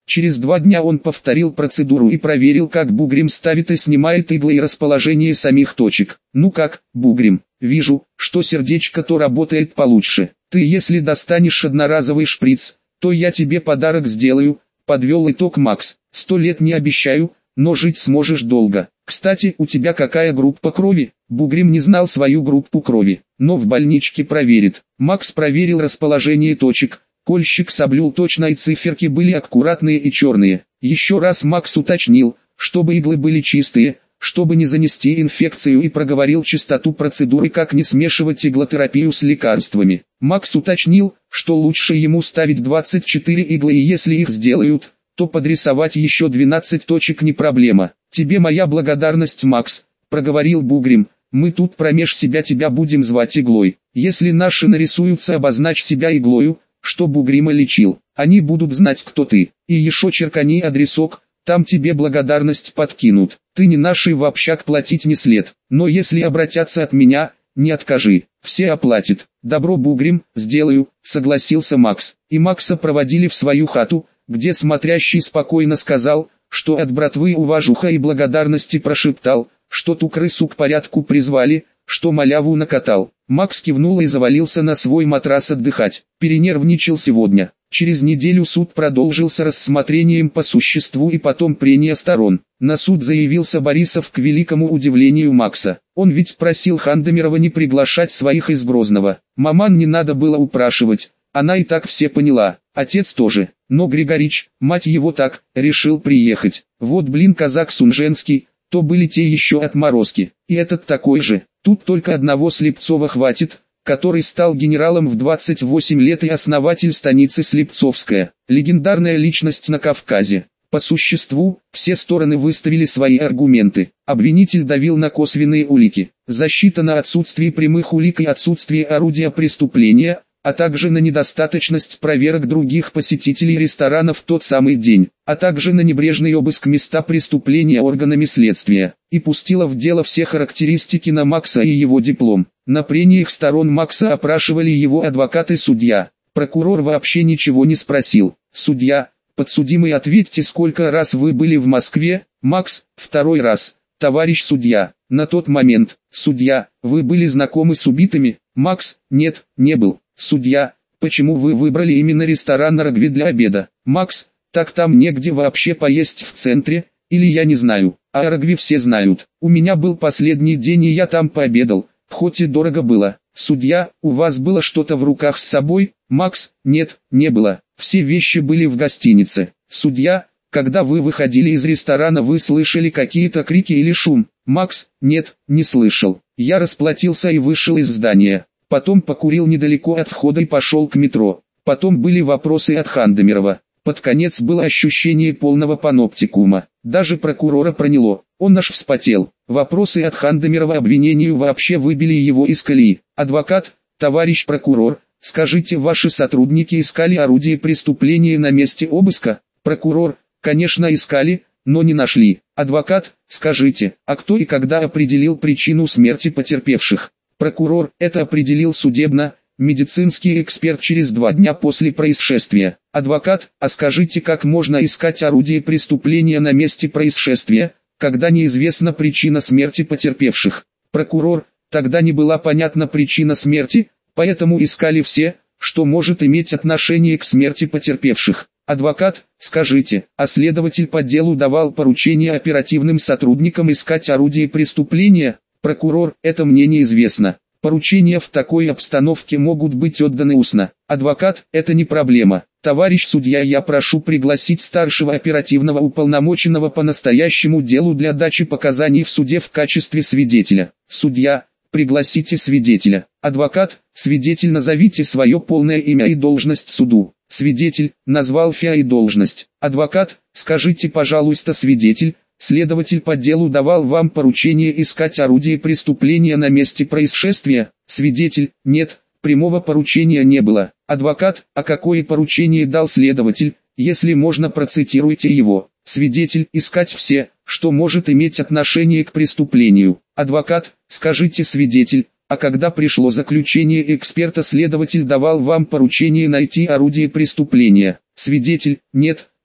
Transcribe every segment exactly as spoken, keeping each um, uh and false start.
Через два дня он повторил процедуру и проверил, как Бугрим ставит и снимает иглы и расположение самих точек. «Ну как, Бугрим, вижу, что сердечко-то работает получше. Ты если достанешь одноразовый шприц, то я тебе подарок сделаю», — подвел итог Макс. «Сто лет не обещаю, но жить сможешь долго. Кстати, у тебя какая группа крови?» Бугрим не знал свою группу крови, но в больничке проверит. Макс проверил расположение точек. Кольщик соблюл точно, и циферки были аккуратные и черные. Еще раз Макс уточнил, чтобы иглы были чистые, чтобы не занести инфекцию, и проговорил частоту процедуры, как не смешивать иглотерапию с лекарствами. Макс уточнил, что лучше ему ставить двадцать четыре иглы, и если их сделают, то подрисовать еще двенадцать точек не проблема. «Тебе моя благодарность, Макс», — проговорил Бугрим. «Мы тут промеж себя тебя будем звать Иглой. Если наши нарисуются, обозначь себя Иглою, что Бугрима лечил. Они будут знать, кто ты. И еще черкани адресок, там тебе благодарность подкинут. Ты не наший в общак, платить не след. Но если обратятся от меня, не откажи, все оплатят». «Добро, Бугрим, сделаю», — согласился Макс. И Макса проводили в свою хату, где смотрящий спокойно сказал, что от братвы уважуха и благодарности, прошептал, что ту крысу к порядку призвали, что маляву накатал. Макс кивнул и завалился на свой матрас отдыхать. Перенервничал сегодня. Через неделю суд продолжился рассмотрением по существу и потом прения сторон. На суд заявился Борисов к великому удивлению Макса. Он ведь просил Хандемирова не приглашать своих из Грозного. Маман не надо было упрашивать, она и так все поняла, отец тоже. Но Григорич, мать его, так, решил приехать. Вот блин, казак Сунженский, то были те еще отморозки. И этот такой же. Тут только одного Слепцова хватит, который стал генералом в двадцать восемь лет и основатель станицы Слепцовская. Легендарная личность на Кавказе. По существу, все стороны выставили свои аргументы. Обвинитель давил на косвенные улики. Защита на отсутствие прямых улик и отсутствие орудия преступления, а также на недостаточность проверок других посетителей ресторана в тот самый день, а также на небрежный обыск места преступления органами следствия, и пустила в дело все характеристики на Макса и его диплом. На прениях сторон Макса опрашивали его адвокат и судья. Прокурор вообще ничего не спросил. «Судья, подсудимый, ответьте, сколько раз вы были в Москве?» «Макс, второй раз». «Товарищ судья, на тот момент, судья, вы были знакомы с убитыми?» «Макс, нет, не был». «Судья, почему вы выбрали именно ресторан Рогви для обеда?» «Макс, так там негде вообще поесть в центре, или я не знаю, а о Рогви все знают. У меня был последний день, и я там пообедал, хоть и дорого было». «Судья, у вас было что-то в руках с собой?» «Макс, нет, не было, все вещи были в гостинице». «Судья, когда вы выходили из ресторана, вы слышали какие-то крики или шум?» «Макс, нет, не слышал. Я расплатился и вышел из здания. Потом покурил недалеко от входа и пошел к метро. Потом были вопросы от Хандемирова. Под конец было ощущение полного паноптикума. Даже прокурора проняло. Он аж вспотел. Вопросы от Хандемирова обвинению вообще выбили его из колеи. Адвокат, товарищ прокурор, скажите, ваши сотрудники искали орудие преступления на месте обыска? Прокурор, конечно искали, но не нашли. Адвокат, скажите, а кто и когда определил причину смерти потерпевших? Прокурор, это определил судебно, медицинский эксперт через два дня после происшествия. Адвокат, а скажите, как можно искать орудие преступления на месте происшествия, когда неизвестна причина смерти потерпевших? Прокурор, тогда не была понятна причина смерти, поэтому искали все, что может иметь отношение к смерти потерпевших. Адвокат, скажите, а следователь по делу давал поручение оперативным сотрудникам искать орудие преступления? Прокурор, это мне неизвестно. Поручения в такой обстановке могут быть отданы устно. Адвокат, это не проблема. Товарищ судья, я прошу пригласить старшего оперативного уполномоченного по настоящему делу для дачи показаний в суде в качестве свидетеля. Судья, пригласите свидетеля. Адвокат, свидетель, назовите свое полное имя и должность суду. Свидетель, назвал ФИА и должность. Адвокат, скажите, пожалуйста, свидетель, следователь по делу давал вам поручение искать орудие преступления на месте происшествия? Свидетель, нет, прямого поручения не было. Адвокат, а какое поручение дал следователь, если можно, процитируйте его. Свидетель, искать все, что может иметь отношение к преступлению. Адвокат, скажите, свидетель, а когда пришло заключение эксперта, следователь давал вам поручение найти орудие преступления? Свидетель, нет,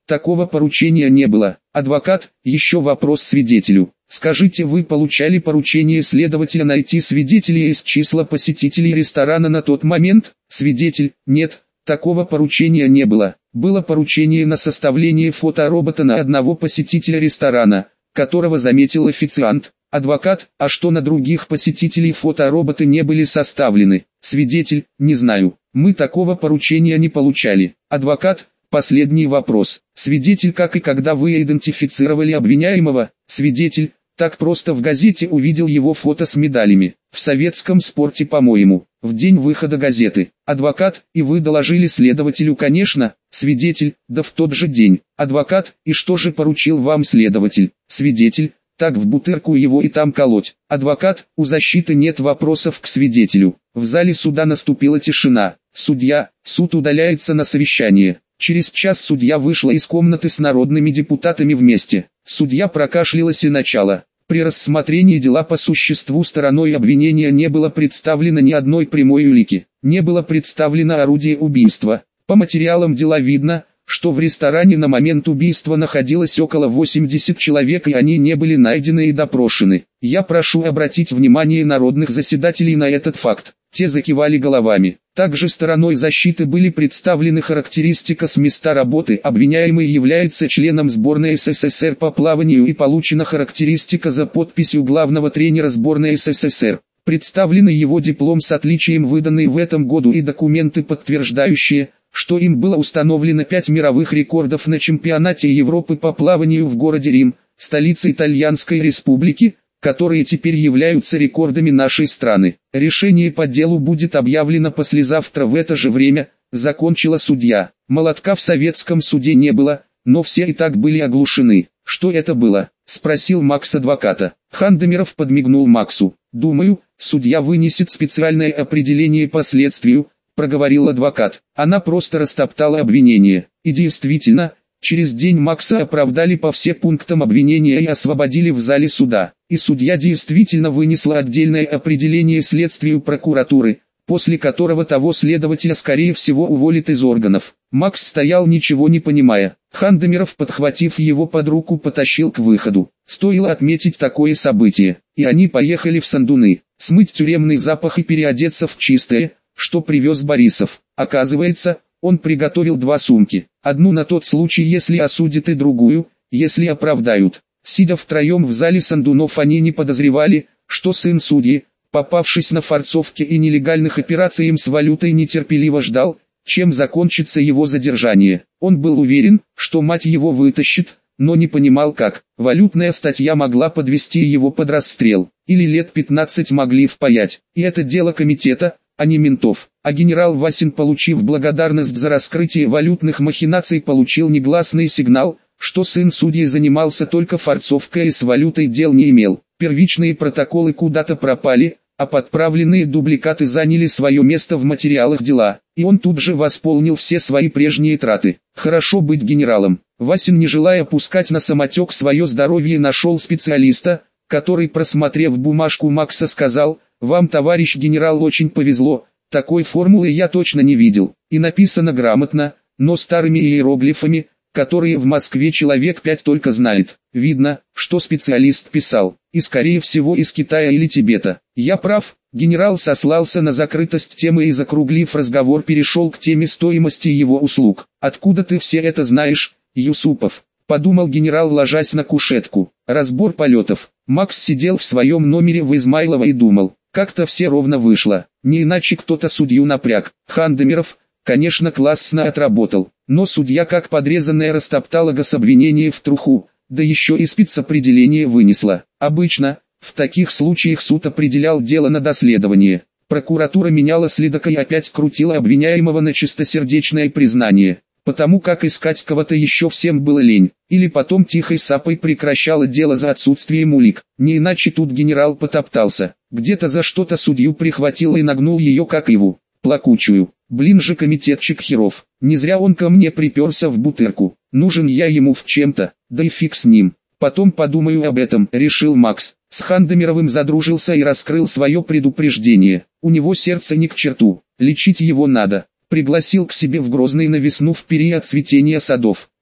Такого поручения не было. Адвокат, еще вопрос свидетелю. Скажите, вы получали поручение следователя найти свидетелей из числа посетителей ресторана на тот момент? Свидетель: нет, такого поручения не было. Было поручение на составление фоторобота на одного посетителя ресторана, которого заметил официант. Адвокат: а что, на других посетителей фотороботы не были составлены? Свидетель: не знаю, мы такого поручения не получали. Адвокат: последний вопрос. Свидетель: как и когда вы идентифицировали обвиняемого? Свидетель: так просто в газете увидел его фото с медалями. В советском спорте, по-моему, в день выхода газеты. Адвокат: и вы доложили следователю? Конечно. Свидетель: да в тот же день. Адвокат: и что же поручил вам следователь? Свидетель: так в бутырку его и там колоть. Адвокат: у защиты нет вопросов к свидетелю. В зале суда наступила тишина. Судья: суд удаляется на совещание. Через час судья вышла из комнаты с народными депутатами вместе. Судья прокашлялась и начала: при рассмотрении дела по существу стороной обвинения не было представлено ни одной прямой улики. Не было представлено орудие убийства. По материалам дела видно, что в ресторане на момент убийства находилось около восьмидесяти человек, и они не были найдены и допрошены. Я прошу обратить внимание народных заседателей на этот факт. Те закивали головами. Также стороной защиты были представлены характеристика с места работы. Обвиняемый является членом сборной СССР по плаванию, и получена характеристика за подписью главного тренера сборной СССР. Представлены его диплом с отличием, выданный в этом году, и документы, подтверждающие, что им было установлено пять мировых рекордов на чемпионате Европы по плаванию в городе Рим, столице Итальянской Республики, которые теперь являются рекордами нашей страны. Решение по делу будет объявлено послезавтра в это же время, закончила судья. Молотка в советском суде не было, но все и так были оглушены. Что это было? Спросил Макс адвоката. Хандемиров подмигнул Максу. Думаю, судья вынесет специальное определение по следствию, проговорил адвокат. Она просто растоптала обвинение. И действительно, через день Макса оправдали по всем пунктам обвинения и освободили в зале суда. И судья действительно вынесла отдельное определение следствию прокуратуры, после которого того следователя скорее всего уволят из органов. Макс стоял, ничего не понимая. Хандемиров, подхватив его под руку, потащил к выходу. Стоило отметить такое событие, и они поехали в Сандуны, смыть тюремный запах и переодеться в чистое, что привез Борисов. Оказывается, он приготовил два сумки. Одну на тот случай, если осудят, и другую, если оправдают. Сидя втроем в зале Сандунов, они не подозревали, что сын судьи, попавшись на форцовке и нелегальных операциях с валютой, нетерпеливо ждал, чем закончится его задержание. Он был уверен, что мать его вытащит, но не понимал как. Валютная статья могла подвести его под расстрел, или лет пятнадцать могли впаять. И это дело комитета, а не ментов. А генерал Васин, получив благодарность за раскрытие валютных махинаций, получил негласный сигнал, что сын судьи занимался только форцовкой и с валютой дел не имел. Первичные протоколы куда-то пропали, а подправленные дубликаты заняли свое место в материалах дела, и он тут же восполнил все свои прежние траты. Хорошо быть генералом. Васин, не желая пускать на самотек свое здоровье, нашел специалиста, который, просмотрев бумажку Макса, сказал: «Вам, товарищ генерал, очень повезло, такой формулы я точно не видел». И написано грамотно, но старыми иероглифами, которые в Москве человек пять только знает. Видно, что специалист писал, и скорее всего из Китая или Тибета. Я прав? Генерал сослался на закрытость темы и, закруглив разговор, перешел к теме стоимости его услуг. «Откуда ты все это знаешь, Юсупов?» — подумал генерал, ложась на кушетку. Разбор полетов. Макс сидел в своем номере в Измайлово и думал. Как-то все ровно вышло, не иначе кто-то судью напряг. Хандемиров, конечно, классно отработал, но судья как подрезанная растоптала гособвинение в труху, да еще и спецопределение вынесла. Обычно, в таких случаях суд определял дело на доследование. Прокуратура меняла следака и опять крутила обвиняемого на чистосердечное признание, потому как искать кого-то еще всем было лень, или потом тихой сапой прекращала дело за отсутствием улик. Не иначе тут генерал потоптался, где-то за что-то судью прихватил и нагнул ее как иву, плакучую. Блин же, комитетчик херов, не зря он ко мне приперся в бутырку, нужен я ему в чем-то, да и фиг с ним. Потом подумаю об этом, решил Макс. С Хандемировым задружился и раскрыл свое предупреждение. У него сердце не к черту, лечить его надо. Пригласил к себе в Грозный на весну в период цветения садов.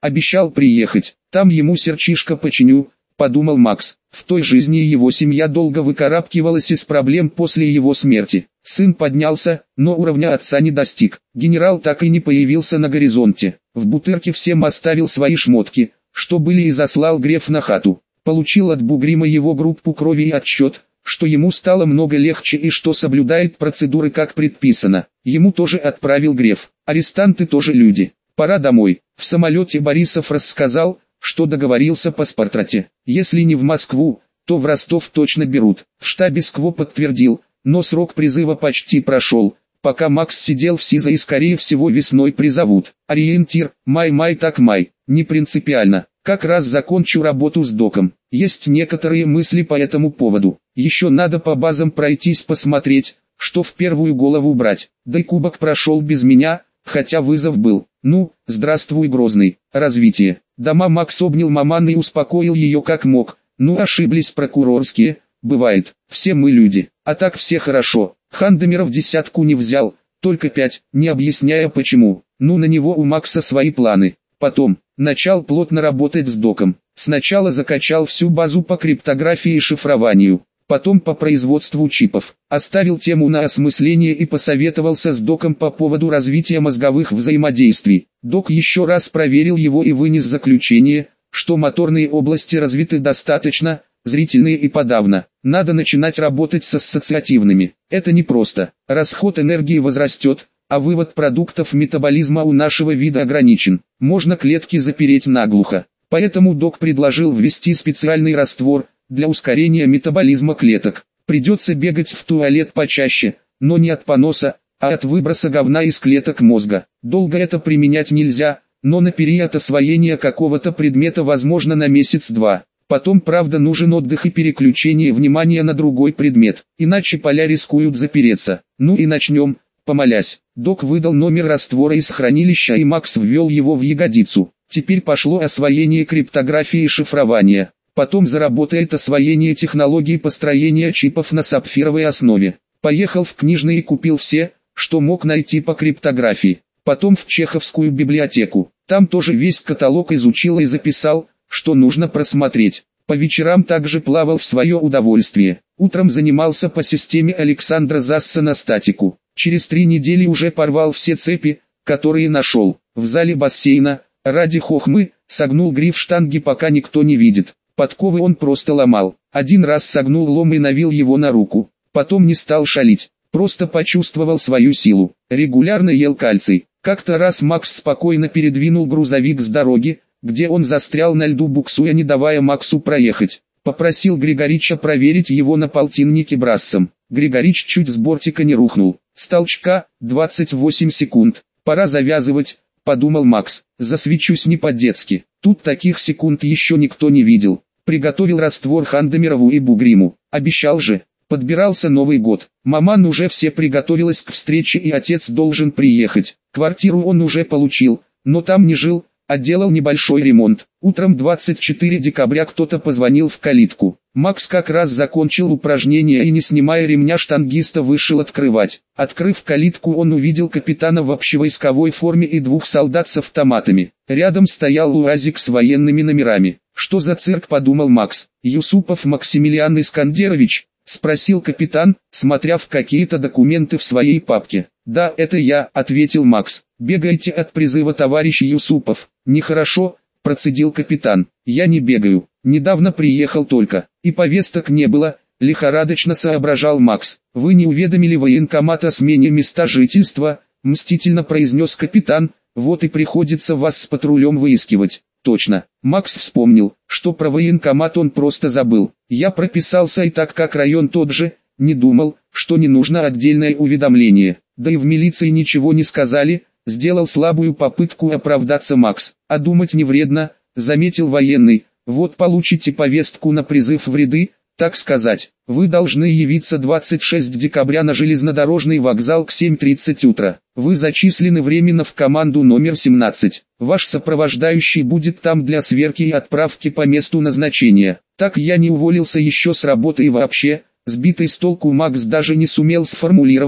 Обещал приехать, там ему серчишко починю, подумал Макс. В той жизни его семья долго выкарабкивалась из проблем после его смерти. Сын поднялся, но уровня отца не достиг. Генерал так и не появился на горизонте. В Бутырке всем оставил свои шмотки, что были, и заслал Греф на хату. Получил от Бугрима его группу крови и отчет, что ему стало много легче и что соблюдает процедуры как предписано. Ему тоже отправил Греф. Арестанты тоже люди. Пора домой. В самолете Борисов рассказал, что договорился по Спартрате. Если не в Москву, то в Ростов точно берут. В штабе СКВО подтвердил, но срок призыва почти прошел. Пока Макс сидел в СИЗО, и скорее всего весной призовут. Ориентир, май-май так май, не принципиально. Как раз закончу работу с доком. Есть некоторые мысли по этому поводу. Еще надо по базам пройтись, посмотреть, что в первую голову брать. Да и кубок прошел без меня, хотя вызов был. Ну, здравствуй, Грозный. Развитие. Дома. Макс обнял маман и успокоил ее как мог. Ну, ошиблись прокурорские, бывает, все мы люди. А так все хорошо. Хандемиров десятку не взял, только пять, не объясняя почему. Ну, на него у Макса свои планы. Потом, начал плотно работать с доком. Сначала закачал всю базу по криптографии и шифрованию, потом по производству чипов. Оставил тему на осмысление и посоветовался с доком по поводу развития мозговых взаимодействий. Док еще раз проверил его и вынес заключение, что моторные области развиты достаточно, зрительные и подавно. Надо начинать работать с ассоциативными. Это непросто. Расход энергии возрастет, а вывод продуктов метаболизма у нашего вида ограничен. Можно клетки запереть наглухо. Поэтому док предложил ввести специальный раствор для ускорения метаболизма клеток. Придется бегать в туалет почаще, но не от поноса, а от выброса говна из клеток мозга. Долго это применять нельзя, но на период освоения какого-то предмета возможно на месяц-два. Потом, правда, нужен отдых и переключение внимания на другой предмет, иначе поля рискуют запереться. Ну и начнем, помолясь. Док выдал номер раствора из хранилища, и Макс ввел его в ягодицу. Теперь пошло освоение криптографии и шифрования. Потом заработает освоение технологий построения чипов на сапфировой основе. Поехал в книжный и купил все, что мог найти по криптографии. Потом в Чеховскую библиотеку. Там тоже весь каталог изучил и записал, что нужно просмотреть. По вечерам также плавал в свое удовольствие. Утром занимался по системе Александра Засса на статику. Через три недели уже порвал все цепи, которые нашел. В зале бассейна, ради хохмы, согнул гриф штанги, пока никто не видит. Подковы он просто ломал. Один раз согнул лом и навил его на руку. Потом не стал шалить. Просто почувствовал свою силу. Регулярно ел кальций. Как-то раз Макс спокойно передвинул грузовик с дороги, где он застрял на льду, буксуя, не давая Максу проехать. Попросил Григорича проверить его на полтиннике брассом. Григорич чуть с бортика не рухнул. С толчка, двадцать восемь секунд. Пора завязывать, подумал Макс. Засвечусь не по-детски. Тут таких секунд еще никто не видел. Приготовил раствор Хандемирову и Бугриму. Обещал же. Подбирался Новый год. Маман уже все приготовилась к встрече, и отец должен приехать. Квартиру он уже получил, но там не жил, а делал небольшой ремонт. Утром двадцать четвёртого декабря кто-то позвонил в калитку. Макс как раз закончил упражнение и, не снимая ремня штангиста, вышел открывать. Открыв калитку, он увидел капитана в общевойсковой форме и двух солдат с автоматами. Рядом стоял УАЗик с военными номерами. «Что за цирк?» — подумал Макс. «Юсупов Максимилиан Искандерович?» — спросил капитан, смотря в какие-то документы в своей папке. «Да, это я», — ответил Макс. «Бегаете от призыва, товарищ Юсупов?» «Нехорошо», — процедил капитан. «Я не бегаю, недавно приехал только, и повесток не было», — лихорадочно соображал Макс. «Вы не уведомили военкомат о смене места жительства?» — мстительно произнес капитан. «Вот и приходится вас с патрулем выискивать». Точно. Макс вспомнил, что про военкомат он просто забыл. Я прописался и так как район тот же, не думал, что не нужно отдельное уведомление. Да и в милиции ничего не сказали, сделал слабую попытку оправдаться Макс. А думать не вредно, заметил военный. Вот получите повестку на призыв в ряды, так сказать. Вы должны явиться двадцать шестого декабря на железнодорожный вокзал к семь тридцать утра. Вы зачислены временно в команду номер семнадцать. Ваш сопровождающий будет там для сверки и отправки по месту назначения. Так я не уволился еще с работы, и вообще, сбитый с толку Макс даже не сумел сформулировать,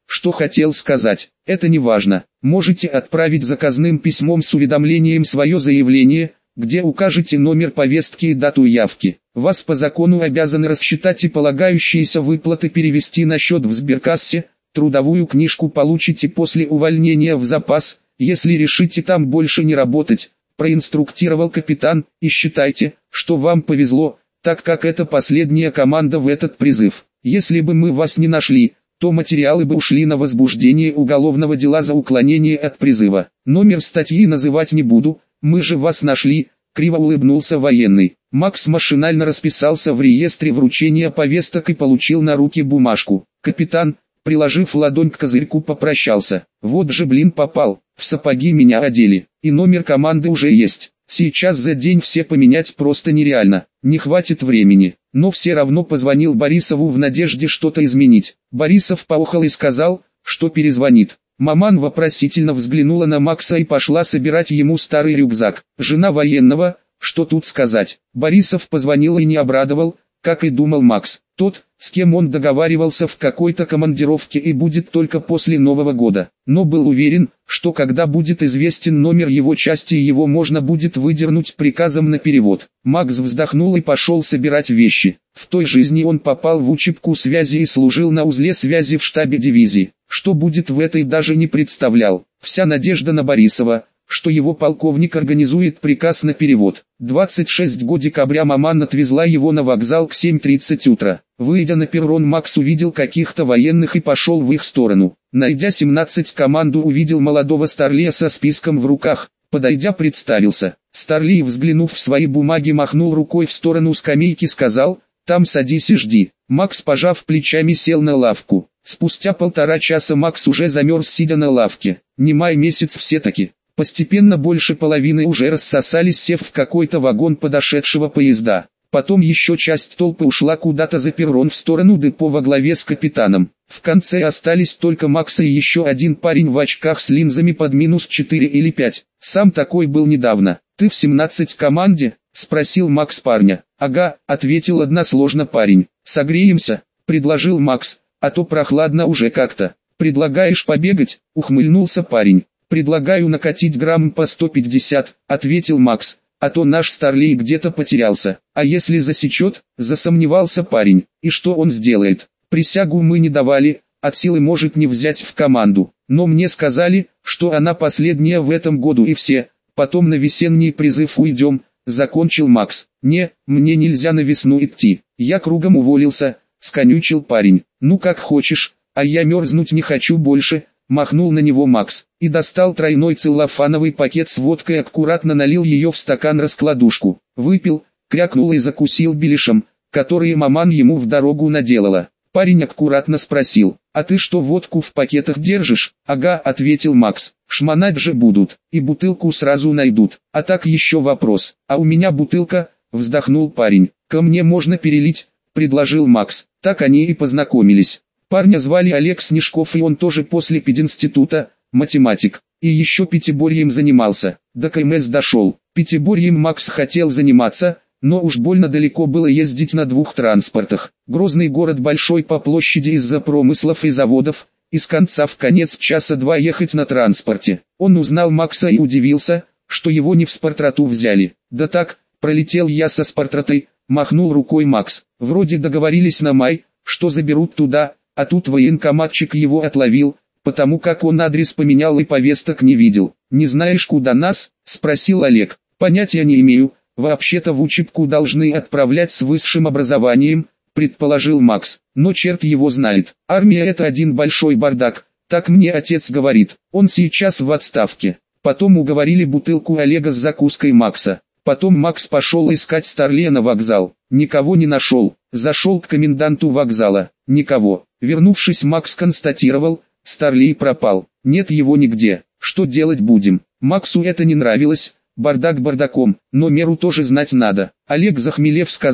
что хотел сказать. Это не важно. Можете отправить заказным письмом с уведомлением свое заявление, где укажете номер повестки и дату явки. Вас по закону обязаны рассчитать и полагающиеся выплаты перевести на счет в сберкассе. Трудовую книжку получите после увольнения в запас, если решите там больше не работать, проинструктировал капитан, и считайте, что вам повезло, так как это последняя команда в этот призыв. Если бы мы вас не нашли, то материалы бы ушли на возбуждение уголовного дела за уклонение от призыва. Номер статьи называть не буду, мы же вас нашли, криво улыбнулся военный. Макс машинально расписался в реестре вручения повесток и получил на руки бумажку. Капитан, приложив ладонь к козырьку, попрощался. Вот же блин попал, в сапоги меня одели, и номер команды уже есть. Сейчас за день все поменять просто нереально, не хватит времени. Но все равно позвонил Борисову в надежде что-то изменить. Борисов поохал и сказал, что перезвонит. Маман вопросительно взглянула на Макса и пошла собирать ему старый рюкзак. Жена военного, что тут сказать. Борисов позвонил и не обрадовал, как и думал Макс. Тот, с кем он договаривался в какой-то командировке и будет только после Нового года. Но был уверен, что когда будет известен номер его части, его можно будет выдернуть приказом на перевод. Макс вздохнул и пошел собирать вещи. В той жизни он попал в учебку связи и служил на узле связи в штабе дивизии. Что будет в этой, даже не представлял. Вся надежда на Борисова, что его полковник организует приказ на перевод. двадцать шестого декабря Маман отвезла его на вокзал к семь тридцать утра. Выйдя на перрон, Макс увидел каких-то военных и пошел в их сторону. Найдя семнадцать команду, увидел молодого Старлея со списком в руках. Подойдя, представился. Старлей, взглянув в свои бумаги, махнул рукой в сторону скамейки, сказал: «Там садись и жди». Макс, пожав плечами, сел на лавку. Спустя полтора часа Макс уже замерз, сидя на лавке. Не май месяц все-таки. Постепенно больше половины уже рассосались, сев в какой-то вагон подошедшего поезда. Потом еще часть толпы ушла куда-то за перрон в сторону депо во главе с капитаном. В конце остались только Макс и еще один парень в очках с линзами под минус четыре или пять. Сам такой был недавно. «Ты в семнадцать команде?» — спросил Макс парня. «Ага», — ответил односложно парень. «Согреемся?» — предложил Макс, «а то прохладно уже как-то». «Предлагаешь побегать?» — ухмыльнулся парень. «Предлагаю накатить грамм по сто пятьдесят», — ответил Макс, «а то наш Старлей где-то потерялся». «А если засечет?» — засомневался парень. «И что он сделает?» «Присягу мы не давали, от силы может не взять в команду. Но мне сказали, что она последняя в этом году и все, потом на весенний призыв уйдем», — закончил Макс. «Не, мне нельзя на весну идти. Я кругом уволился», — сконючил парень. «Ну как хочешь, а я мерзнуть не хочу больше», — махнул на него Макс, и достал тройной целлофановый пакет с водкой, аккуратно налил ее в стакан-раскладушку, выпил, крякнул и закусил беляшем, который Маман ему в дорогу наделала. Парень аккуратно спросил: «А ты что, водку в пакетах держишь?» «Ага», — ответил Макс, «шмонать же будут, и бутылку сразу найдут. А так еще вопрос, а у меня бутылка», — вздохнул парень. «Ко мне можно перелить», — предложил Макс. Так они и познакомились. Парня звали Олег Снежков, и он тоже после пединститута, математик, и еще пятиборьем занимался. До КМС дошел. Пятиборьем Макс хотел заниматься, но уж больно далеко было ездить на двух транспортах. Грозный город большой по площади, из-за промыслов и заводов, из конца в конец часа два ехать на транспорте. Он узнал Макса и удивился, что его не в спортроту взяли. «Да так, пролетел я со спортротой», — махнул рукой Макс. «Вроде договорились на май, что заберут туда». А тут военкоматчик его отловил, потому как он адрес поменял и повесток не видел. «Не знаешь, куда нас?» — спросил Олег. «Понятия не имею, вообще-то в учебку должны отправлять с высшим образованием», — предположил Макс. «Но черт его знает. Армия — это один большой бардак, так мне отец говорит. Он сейчас в отставке». Потом уговорили бутылку Олега с закуской Макса. Потом Макс пошел искать Старлея на вокзал. Никого не нашел. Зашел к коменданту вокзала. Никого. Вернувшись, Макс констатировал: Старлей пропал. Нет его нигде. Что делать будем? Максу это не нравилось. Бардак бардаком, но меру тоже знать надо. Олег, захмелев, сказал,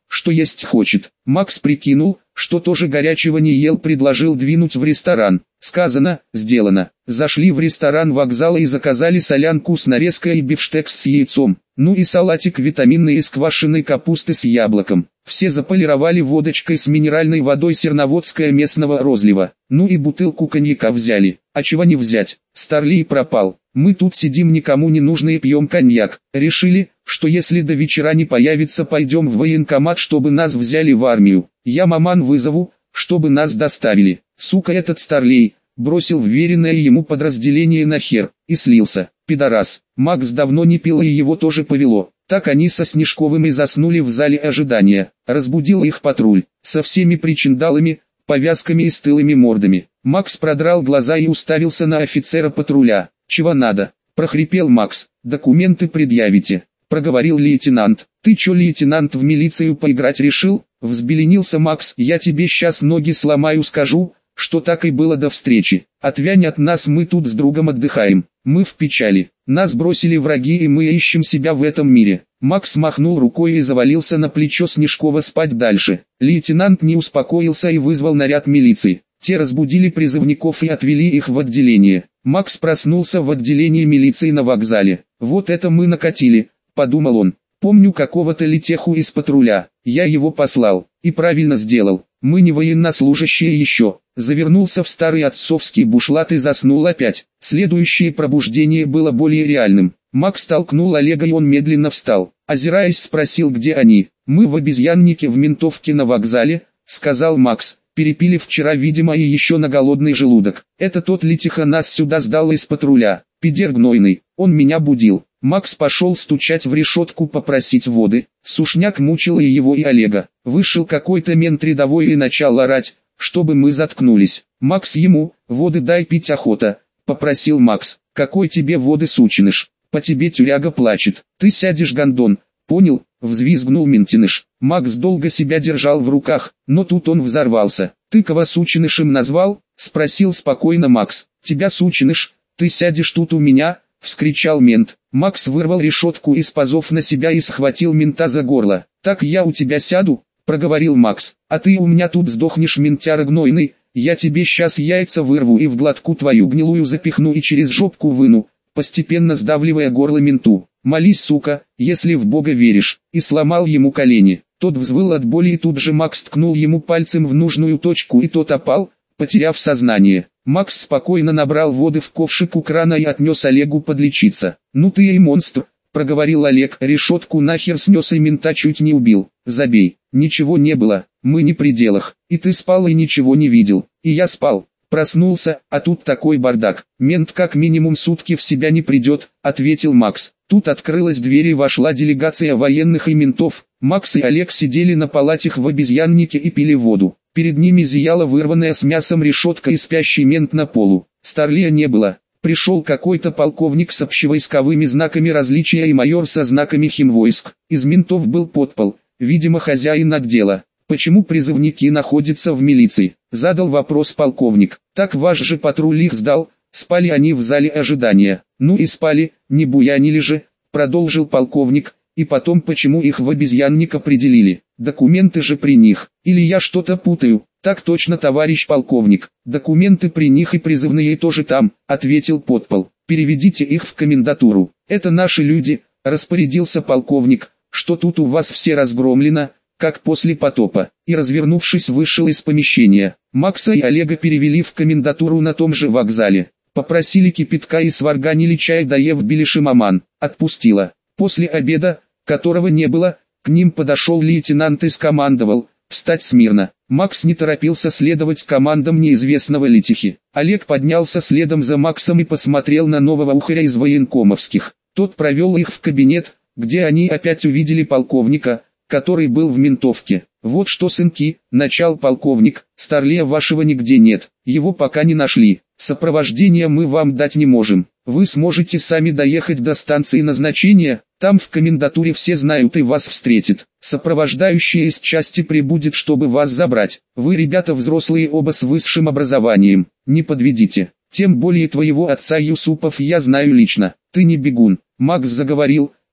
что есть хочет. Макс прикинул, что тоже горячего не ел, предложил двинуть в ресторан. Сказано, сделано. Зашли в ресторан вокзала и заказали солянку с нарезкой и бифштекс с яйцом. Ну и салатик витаминный из квашеной капусты с яблоком. Все заполировали водочкой с минеральной водой Серноводская местного розлива. Ну и бутылку коньяка взяли. А чего не взять? Старлей пропал. Мы тут сидим никому не нужны и пьем коньяк. Решили, что если до вечера не появится, пойдем в военкомат, чтобы нас взяли в армию. Я маман вызову, чтобы нас доставили. Сука, этот Старлей бросил вверенное ему подразделение нахер и слился. Пидорас. Макс давно не пил и его тоже повело. Так они со Снежковым и заснули в зале ожидания. Разбудил их патруль, со всеми причиндалами, повязками и стылыми мордами. Макс продрал глаза и уставился на офицера патруля. «Чего надо?» – прохрипел Макс. «Документы предъявите», – проговорил лейтенант. «Ты чё, лейтенант, в милицию поиграть решил?» – взбеленился Макс. «Я тебе сейчас ноги сломаю, скажу, что так и было до встречи. Отвянь от нас, мы тут с другом отдыхаем. Мы в печали. Нас бросили враги и мы ищем себя в этом мире». Макс махнул рукой и завалился на плечо Снежкова спать дальше. Лейтенант не успокоился и вызвал наряд милиции. Те разбудили призывников и отвели их в отделение. Макс проснулся в отделении милиции на вокзале. «Вот это мы накатили», — подумал он. «Помню какого-то летеху из патруля. Я его послал. И правильно сделал. Мы не военнослужащие еще». Завернулся в старый отцовский бушлат и заснул опять. Следующее пробуждение было более реальным. Макс толкнул Олега и он медленно встал. Озираясь, спросил, где они. «Мы в обезьяннике в ментовке на вокзале», — сказал Макс. «Перепили вчера, видимо, и еще на голодный желудок. Это тот летиха нас сюда сдал из патруля. Пидер гнойный, он меня будил». Макс пошел стучать в решетку, попросить воды. Сушняк мучил и его, и Олега. Вышел какой-то мент рядовой и начал орать, чтобы мы заткнулись. Макс ему: «Воды дай пить охота», — попросил Макс. «Какой тебе воды, сученыш? По тебе тюряга плачет. Ты сядешь, гондон, понял?» — взвизгнул ментиныш. Макс долго себя держал в руках, но тут он взорвался. «Ты кого сученышем назвал?» — спросил спокойно Макс. «Тебя, сученыш, ты сядешь тут у меня?» — вскричал мент. Макс вырвал решетку из пазов на себя и схватил мента за горло. «Так я у тебя сяду?» — проговорил Макс. «А ты у меня тут сдохнешь, ментяра гнойный. Я тебе сейчас яйца вырву и в глотку твою гнилую запихну и через жопку выну», постепенно сдавливая горло менту. «Молись, сука, если в Бога веришь», и сломал ему колени. Тот взвыл от боли и тут же Макс ткнул ему пальцем в нужную точку и тот опал, потеряв сознание. Макс спокойно набрал воды в ковшик у крана и отнес Олегу подлечиться. «Ну ты и монстр», — проговорил Олег. «Решетку нахер снес и мента чуть не убил». «Забей, ничего не было, мы не при делах. И ты спал и ничего не видел. И я спал. Проснулся, а тут такой бардак. Мент как минимум сутки в себя не придет», — ответил Макс. Тут открылась дверь и вошла делегация военных и ментов. Макс и Олег сидели на палатях в обезьяннике и пили воду. Перед ними зияла вырванная с мясом решетка и спящий мент на полу. Старлея не было. Пришел какой-то полковник с общевойсковыми знаками различия и майор со знаками химвойск. Из ментов был подпол, видимо хозяин отдела. «Почему призывники находятся в милиции?» — задал вопрос полковник. «Так ваш же патруль их сдал, спали они в зале ожидания». «Ну и спали, не буянили же», — продолжил полковник. «И потом, почему их в обезьянник определили? Документы же при них. Или я что-то путаю?» «Так точно, товарищ полковник, документы при них и призывные тоже там», — ответил подпол. «Переведите их в комендатуру. Это наши люди», — распорядился полковник. «Что тут у вас все разгромлено, как после потопа?» И развернувшись вышел из помещения. Макса и Олега перевели в комендатуру на том же вокзале. Попросили кипятка и сварганили чай, доев беляши маман. Отпустила. После обеда, которого не было, к ним подошел лейтенант и скомандовал: «Встать смирно». Макс не торопился следовать командам неизвестного летихи. Олег поднялся следом за Максом и посмотрел на нового ухаря из военкомовских. Тот провел их в кабинет, где они опять увидели полковника, который был в ментовке. «Вот что, сынки», — начал полковник, — «Старлея вашего нигде нет, его пока не нашли. Сопровождение мы вам дать не можем. Вы сможете сами доехать до станции назначения, там в комендатуре все знают и вас встретят. Сопровождающий из части прибудет, чтобы вас забрать. Вы, ребята, взрослые оба с высшим образованием, не подведите. Тем более твоего отца Юсупов я знаю лично. Ты не бегун». Макс заговорил,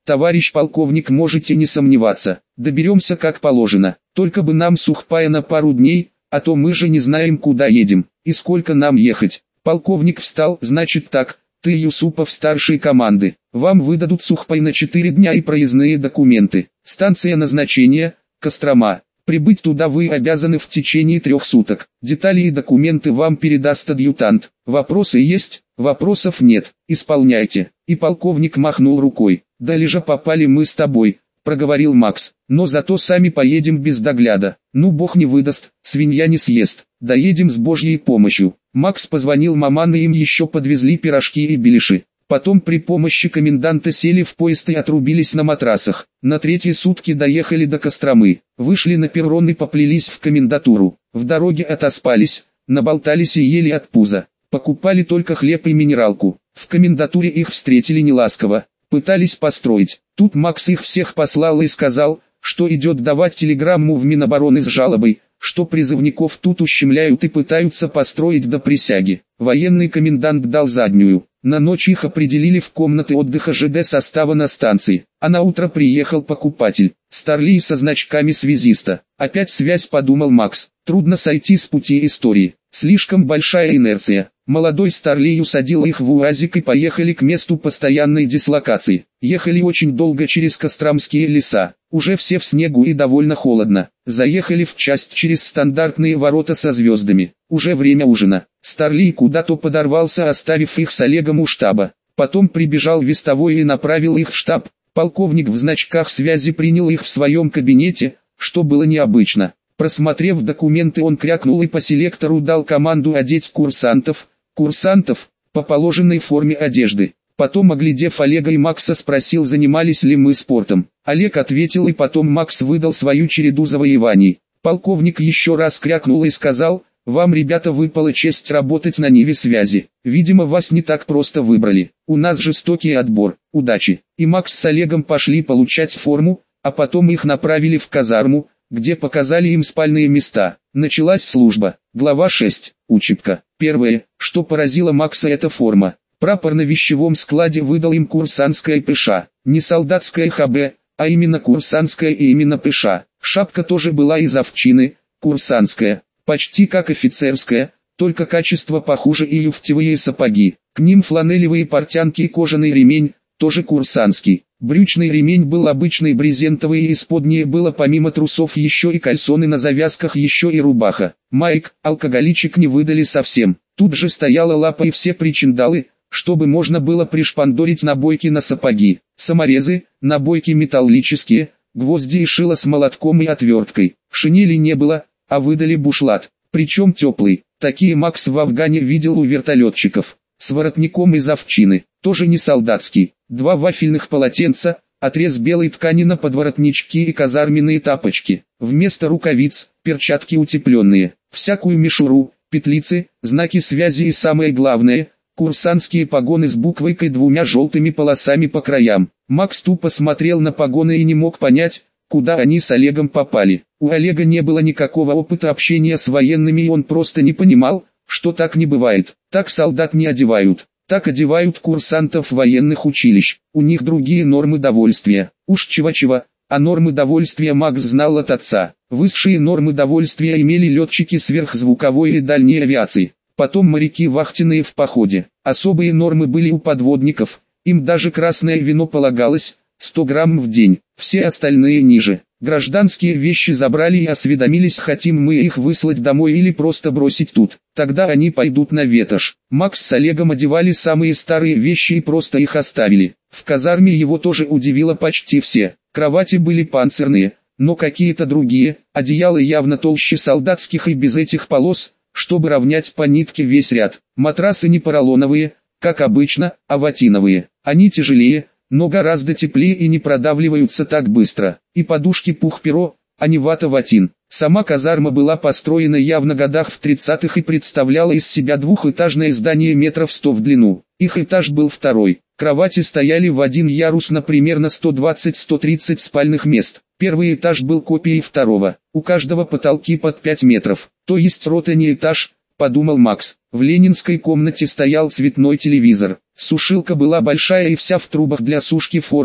Товарищ полковник, можете не сомневаться, доберемся как положено, только бы нам сухпая на пару дней, а то мы же не знаем, куда едем, и сколько нам ехать. Полковник встал. Значит так, ты Юсупов старший команды, вам выдадут сухпай на четыре дня и проездные документы. Станция назначения – Кострома. Прибыть туда вы обязаны в течение трех суток. Детали и документы вам передаст адъютант. Вопросы есть? Вопросов нет. Исполняйте. И полковник махнул рукой. Да лежа попали мы с тобой, проговорил Макс. Но зато сами поедем без догляда. Ну бог не выдаст, свинья не съест. Доедем с Божьей помощью. Макс позвонил маман, и им еще подвезли пирожки и беляши. Потом при помощи коменданта сели в поезд и отрубились на матрасах. На третьи сутки доехали до Костромы, вышли на перрон и поплелись в комендатуру. В дороге отоспались, наболтались и ели от пуза. Покупали только хлеб и минералку. В комендатуре их встретили неласково, пытались построить. Тут Макс их всех послал и сказал, что идет давать телеграмму в Минобороны с жалобой, что призывников тут ущемляют и пытаются построить до присяги. Военный комендант дал заднюю. На ночь их определили в комнаты отдыха ЖД состава на станции, а на утро приехал покупатель, Старлей со значками связиста. Опять связь, подумал Макс, трудно сойти с пути истории, слишком большая инерция. Молодой Старлей усадил их в УАЗик и поехали к месту постоянной дислокации. Ехали очень долго через Костромские леса, уже все в снегу и довольно холодно. Заехали в часть через стандартные ворота со звездами. Уже время ужина. Старлей куда-то подорвался, оставив их с Олегом у штаба. Потом прибежал вестовой и направил их в штаб. Полковник в значках связи принял их в своем кабинете, что было необычно. Просмотрев документы, он крякнул и по селектору дал команду одеть курсантов, курсантов, по положенной форме одежды. Потом, оглядев Олега и Макса, спросил, занимались ли мы спортом. Олег ответил, и потом Макс выдал свою череду завоеваний. Полковник еще раз крякнул и сказал: «Вам, ребята, выпала честь работать на Ниве связи. Видимо, вас не так просто выбрали. У нас жестокий отбор. Удачи». И Макс с Олегом пошли получать форму, а потом их направили в казарму, где показали им спальные места. Началась служба. Глава шесть. Учебка. Первое, что поразило Макса, это форма. Прапор на вещевом складе выдал им курсантская ПШ. Не солдатская ХБ, а именно курсантская и именно ПШ. Шапка тоже была из овчины, курсантская. Почти как офицерская, только качество похуже, и юфтевые сапоги. К ним фланелевые портянки и кожаный ремень, тоже курсантский. Брючный ремень был обычный брезентовый, и исподнее было помимо трусов еще и кальсоны на завязках, еще и рубаха. Майк, алкоголичек не выдали совсем. Тут же стояла лапа и все причиндалы, чтобы можно было пришпандорить набойки на сапоги. Саморезы, набойки металлические, гвозди и шило с молотком и отверткой. Шинели не было, а выдали бушлат, причем теплый. Такие Макс в Афгане видел у вертолетчиков. С воротником из овчины, тоже не солдатский. Два вафельных полотенца, отрез белой ткани на подворотнички и казарменные тапочки. Вместо рукавиц, перчатки утепленные. Всякую мишуру, петлицы, знаки связи и, самое главное, курсантские погоны с буквойкой двумя желтыми полосами по краям. Макс тупо смотрел на погоны и не мог понять, куда они с Олегом попали. У Олега не было никакого опыта общения с военными, и он просто не понимал, что так не бывает. Так солдат не одевают. Так одевают курсантов военных училищ. У них другие нормы довольствия. Уж чего-чего, а нормы довольствия Макс знал от отца. Высшие нормы довольствия имели летчики сверхзвуковой и дальней авиации. Потом моряки вахтенные в походе. Особые нормы были у подводников. Им даже красное вино полагалось, сто грамм в день. Все остальные ниже. Гражданские вещи забрали и осведомились, хотим мы их выслать домой или просто бросить тут. Тогда они пойдут на ветошь. Макс с Олегом одевали самые старые вещи и просто их оставили. В казарме его тоже удивило почти все. Кровати были панцирные, но какие-то другие, одеяла явно толще солдатских и без этих полос, чтобы равнять по нитке весь ряд. Матрасы не поролоновые, как обычно, а ватиновые. Они тяжелее, но гораздо теплее и не продавливаются так быстро. И подушки пух-перо, а не вата-ватин. Сама казарма была построена явно годах в тридцатых и представляла из себя двухэтажное здание метров сто в длину. Их этаж был второй. Кровати стояли в один ярус на примерно сто двадцать — сто тридцать спальных мест. Первый этаж был копией второго. У каждого потолки под пять метров. То есть рота не этаж, подумал Макс. В ленинской комнате стоял цветной телевизор. Сушилка была большая и вся в трубах для сушки формы,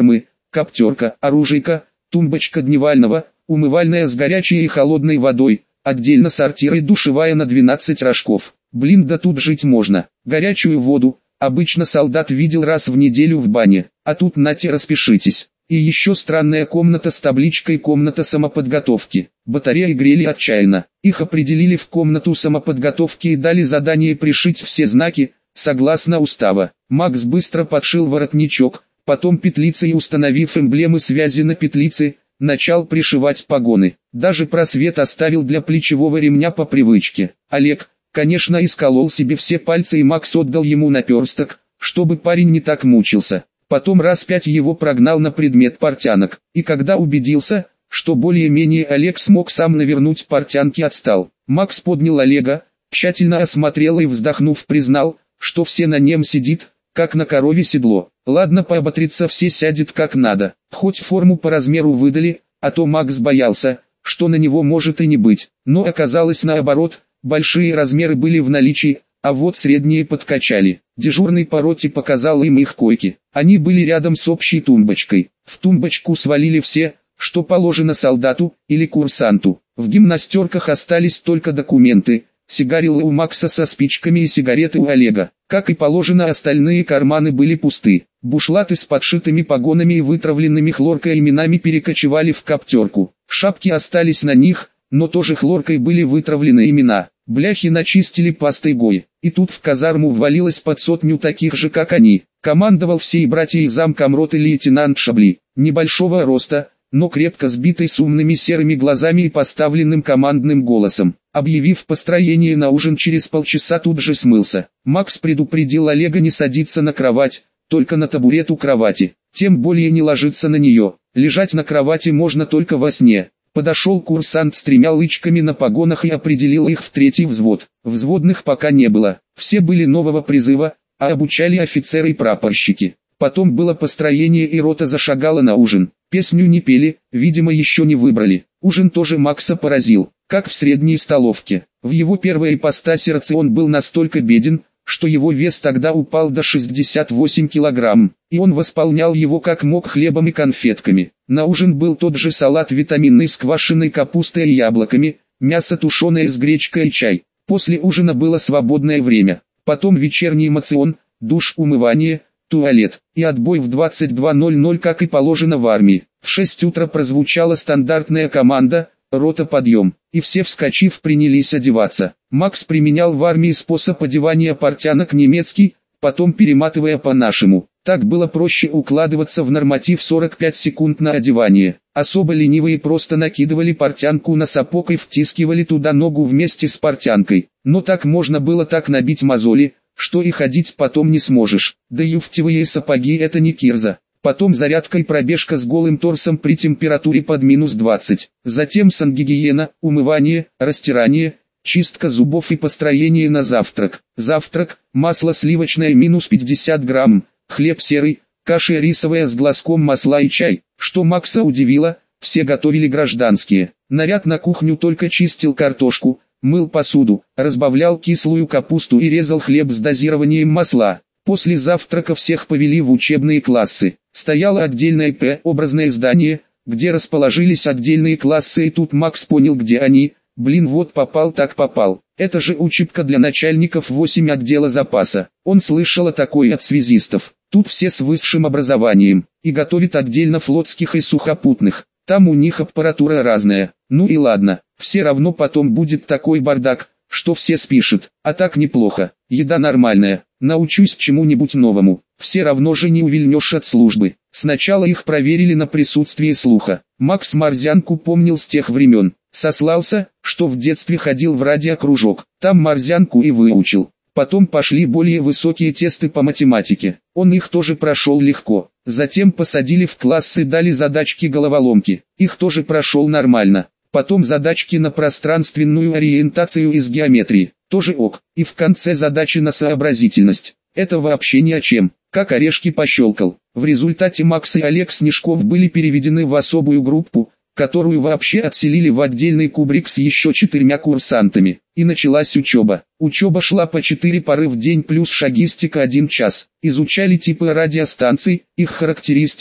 коптерка, оружейка, тумбочка дневального, умывальная с горячей и холодной водой, отдельно сортир и душевая на двенадцать рожков. Блин, да тут жить можно. Горячую воду обычно солдат видел раз в неделю в бане, а тут нате, распишитесь. И еще странная комната с табличкой «Комната самоподготовки». Батареи грели отчаянно. Их определили в комнату самоподготовки и дали задание пришить все знаки, согласно устава. Макс быстро подшил воротничок, потом петлицы и, установив эмблемы связи на петлице, начал пришивать погоны. Даже просвет оставил для плечевого ремня по привычке. Олег, конечно, исколол себе все пальцы, и Макс отдал ему наперсток, чтобы парень не так мучился. Потом раз пять его прогнал на предмет портянок, и когда убедился, что более-менее Олег смог сам навернуть портянки, отстал. Макс поднял Олега, тщательно осмотрел и, вздохнув, признал, что все на нем сидит, как на корове седло. Ладно, пооботриться все сядет как надо, хоть форму по размеру выдали, а то Макс боялся, что на него может и не быть. Но оказалось наоборот, большие размеры были в наличии, а вот средние подкачали. Дежурный по роте показал им их койки. Они были рядом с общей тумбочкой. В тумбочку свалили все, что положено солдату или курсанту. В гимнастерках остались только документы, сигарилы у Макса со спичками и сигареты у Олега. Как и положено, остальные карманы были пусты. Бушлаты с подшитыми погонами и вытравленными хлоркой именами перекочевали в коптерку. Шапки остались на них, но тоже хлоркой были вытравлены имена. Бляхи начистили пастой Гои. И тут в казарму ввалилось под сотню таких же, как они. Командовал всей братьей замкомрот и лейтенант Шабли. Небольшого роста, но крепко сбитый, с умными серыми глазами и поставленным командным голосом. Объявив построение на ужин, через полчаса тут же смылся. Макс предупредил Олега не садиться на кровать, только на табурет у кровати. Тем более не ложиться на нее. Лежать на кровати можно только во сне. Подошел курсант с тремя лычками на погонах и определил их в третий взвод. Взводных пока не было. Все были нового призыва, а обучали офицеры и прапорщики. Потом было построение, и рота зашагала на ужин. Песню не пели, видимо, еще не выбрали. Ужин тоже Макса поразил, как в средней столовке. В его первой ипостаси рацион был настолько беден, что его вес тогда упал до шестидесяти восьми килограмм, и он восполнял его как мог хлебом и конфетками. На ужин был тот же салат витаминный с квашеной капустой и яблоками, мясо тушеное с гречкой и чай. После ужина было свободное время. Потом вечерний мацион, душ, умывание, туалет и отбой в двадцать два ноль ноль, как и положено в армии. В шесть утра прозвучала стандартная команда «Рота, подъем», и все, вскочив, принялись одеваться. Макс применял в армии способ одевания портянок немецкий, потом перематывая по-нашему. Так было проще укладываться в норматив сорок пять секунд на одевание. Особо ленивые просто накидывали портянку на сапог и втискивали туда ногу вместе с портянкой. Но так можно было так набить мозоли, что и ходить потом не сможешь. Да юфтевые сапоги — это не кирза. Потом зарядка и пробежка с голым торсом при температуре под минус двадцать. Затем сангигиена, умывание, растирание, чистка зубов и построение на завтрак. Завтрак: масло сливочное минус пятьдесят грамм, хлеб серый, каша рисовая с глазком масла и чай. Что Макса удивило, все готовили гражданские. Наряд на кухню только чистил картошку, мыл посуду, разбавлял кислую капусту и резал хлеб с дозированием масла. После завтрака всех повели в учебные классы. Стояло отдельное П-образное здание, где расположились отдельные классы, и тут Макс понял, где они. Блин, вот попал так попал. Это же учебка для начальников восемь отдела запаса. Он слышал о такой от связистов. Тут все с высшим образованием, и готовят отдельно флотских и сухопутных. Там у них аппаратура разная. Ну и ладно, все равно потом будет такой бардак, что все спишут. А так неплохо, еда нормальная. Научусь чему-нибудь новому. Все равно же не увильнешь от службы. Сначала их проверили на присутствие слуха. Макс морзянку помнил с тех времен. Сослался, что в детстве ходил в радиокружок. Там морзянку и выучил. Потом пошли более высокие тесты по математике. Он их тоже прошел легко. Затем посадили в класс и дали задачки-головоломки. Их тоже прошел нормально. Потом задачки на пространственную ориентацию из геометрии. Тоже ок. И в конце задачи на сообразительность. Это вообще ни о чем. Как орешки пощелкал. В результате Макс и Олег Снежков были переведены в особую группу, которую вообще отселили в отдельный кубрик с еще четырьмя курсантами. И началась учеба. Учеба шла по четыре поры в день плюс шагистика один час. Изучали типы радиостанций, их характеристики,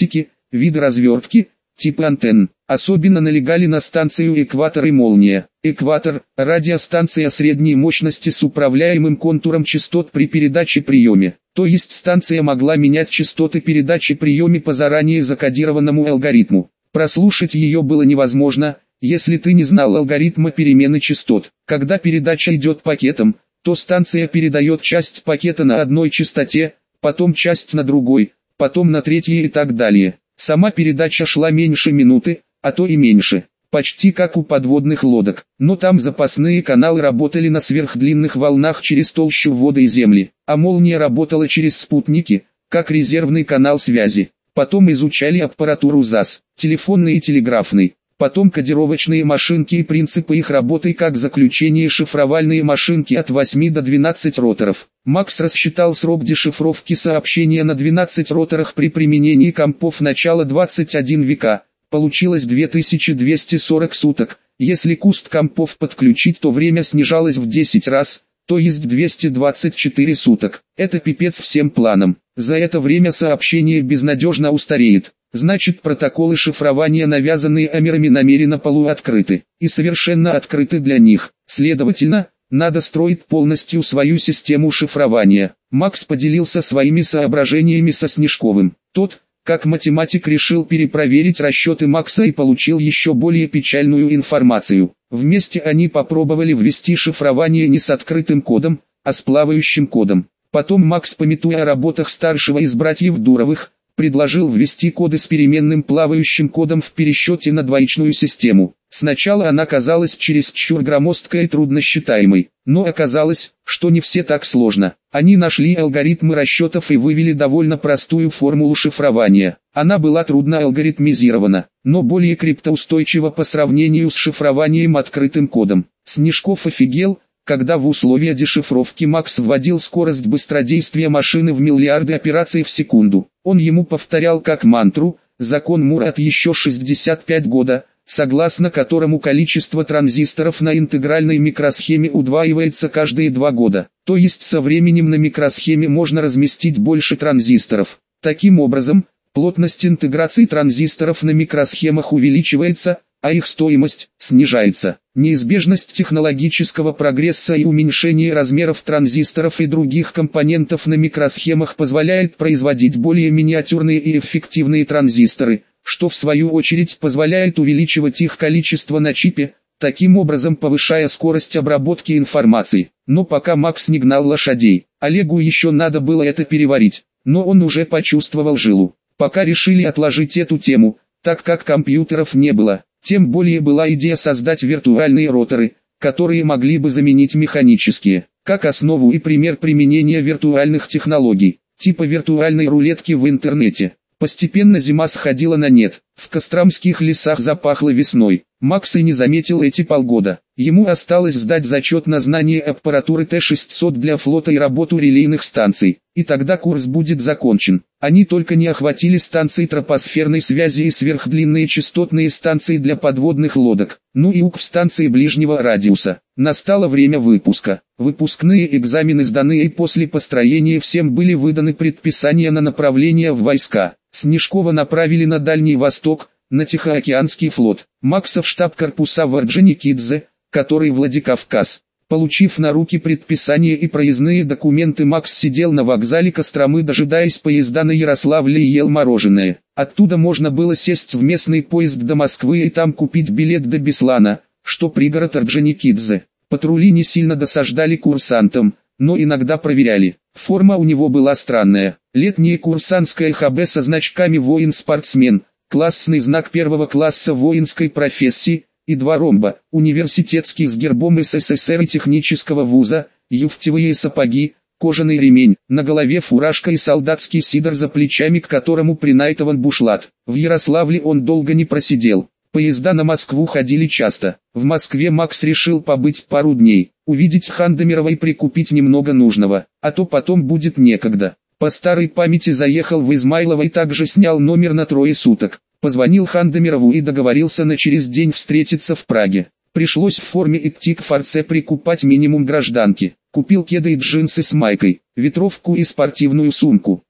виды развертки, типы антенн. Особенно налегали на станцию «Экватор» и «Молния». «Экватор» – радиостанция средней мощности с управляемым контуром частот при передаче-приеме. То есть станция могла менять частоты передачи-приеме по заранее закодированному алгоритму. Прослушать ее было невозможно, если ты не знал алгоритма перемены частот. Когда передача идет пакетом, то станция передает часть пакета на одной частоте, потом часть на другой, потом на третьей и так далее. Сама передача шла меньше минуты, а то и меньше. Почти как у подводных лодок, но там запасные каналы работали на сверхдлинных волнах через толщу воды и земли, а «Молния» работала через спутники, как резервный канал связи. Потом изучали аппаратуру ЗАС, телефонный и телеграфный, потом кодировочные машинки и принципы их работы, как заключение шифровальные машинки от восьми до двенадцати роторов. Макс рассчитал срок дешифровки сообщения на двенадцати роторах при применении компов начала двадцать первого века. Получилось две тысячи двести сорок суток. Если куст компов подключить, то время снижалось в десять раз, то есть двести двадцать четыре суток. Это пипец всем планам. За это время сообщение безнадежно устареет. Значит, протоколы шифрования, навязанные амерами, намеренно полуоткрыты и совершенно открыты для них. Следовательно, надо строить полностью свою систему шифрования. Макс поделился своими соображениями со Снежковым. Тот, как математик, решил перепроверить расчеты Макса и получил еще более печальную информацию. Вместе они попробовали ввести шифрование не с открытым кодом, а с плавающим кодом. Потом Макс, памятуя о работах старшего из братьев Дуровых, предложил ввести коды с переменным плавающим кодом в пересчете на двоичную систему. Сначала она казалась чересчур громоздкой и трудносчитаемой, но оказалось, что не все так сложно. Они нашли алгоритмы расчетов и вывели довольно простую формулу шифрования. Она была трудно алгоритмизирована, но более криптоустойчива по сравнению с шифрованием открытым кодом. Снежков офигел, когда в условия дешифровки Макс вводил скорость быстродействия машины в миллиарды операций в секунду. Он ему повторял как мантру закон Мура от еще шестьдесят пять года, согласно которому количество транзисторов на интегральной микросхеме удваивается каждые два года. То есть со временем на микросхеме можно разместить больше транзисторов. Таким образом, плотность интеграции транзисторов на микросхемах увеличивается, а их стоимость снижается. Неизбежность технологического прогресса и уменьшение размеров транзисторов и других компонентов на микросхемах позволяет производить более миниатюрные и эффективные транзисторы, что в свою очередь позволяет увеличивать их количество на чипе, таким образом повышая скорость обработки информации. Но пока Макс не гнал лошадей, Олегу еще надо было это переварить, но он уже почувствовал жилу. Пока решили отложить эту тему, так как компьютеров не было. Тем более была идея создать виртуальные роторы, которые могли бы заменить механические, как основу и пример применения виртуальных технологий, типа виртуальной рулетки в интернете. Постепенно зима сходила на нет, в костромских лесах запахло весной. Макс и не заметил эти полгода. Ему осталось сдать зачет на знание аппаратуры Т шестьсот для флота и работу релейных станций, и тогда курс будет закончен. Они только не охватили станции тропосферной связи и сверхдлинные частотные станции для подводных лодок, ну и УКВ-станции ближнего радиуса. Настало время выпуска. Выпускные экзамены сданы, и после построения всем были выданы предписания на направление в войска. Снежкова направили на Дальний Восток, на Тихоокеанский флот. Макса в штаб корпуса в Орджоникидзе, который Владикавказ. Получив на руки предписания и проездные документы, Макс сидел на вокзале Костромы, дожидаясь поезда на Ярославль, и ел мороженое. Оттуда можно было сесть в местный поезд до Москвы и там купить билет до Беслана, что пригород Орджоникидзе. Патрули не сильно досаждали курсантам, но иногда проверяли. Форма у него была странная. Летняя курсантская ХБ со значками «Воин-спортсмен», классный знак первого класса воинской профессии, и два ромба, университетский с гербом СССР и технического вуза, юфтевые сапоги, кожаный ремень, на голове фуражка и солдатский сидор за плечами, к которому принайтован бушлат. В Ярославле он долго не просидел. Поезда на Москву ходили часто. В Москве Макс решил побыть пару дней, увидеть Хандемирова и прикупить немного нужного, а то потом будет некогда. По старой памяти заехал в Измайлово и также снял номер на трое суток. Позвонил Хандемирову и договорился на через день встретиться в Праге. Пришлось в форме идти к Форце прикупать минимум гражданки. Купил кеды и джинсы с майкой, ветровку и спортивную сумку.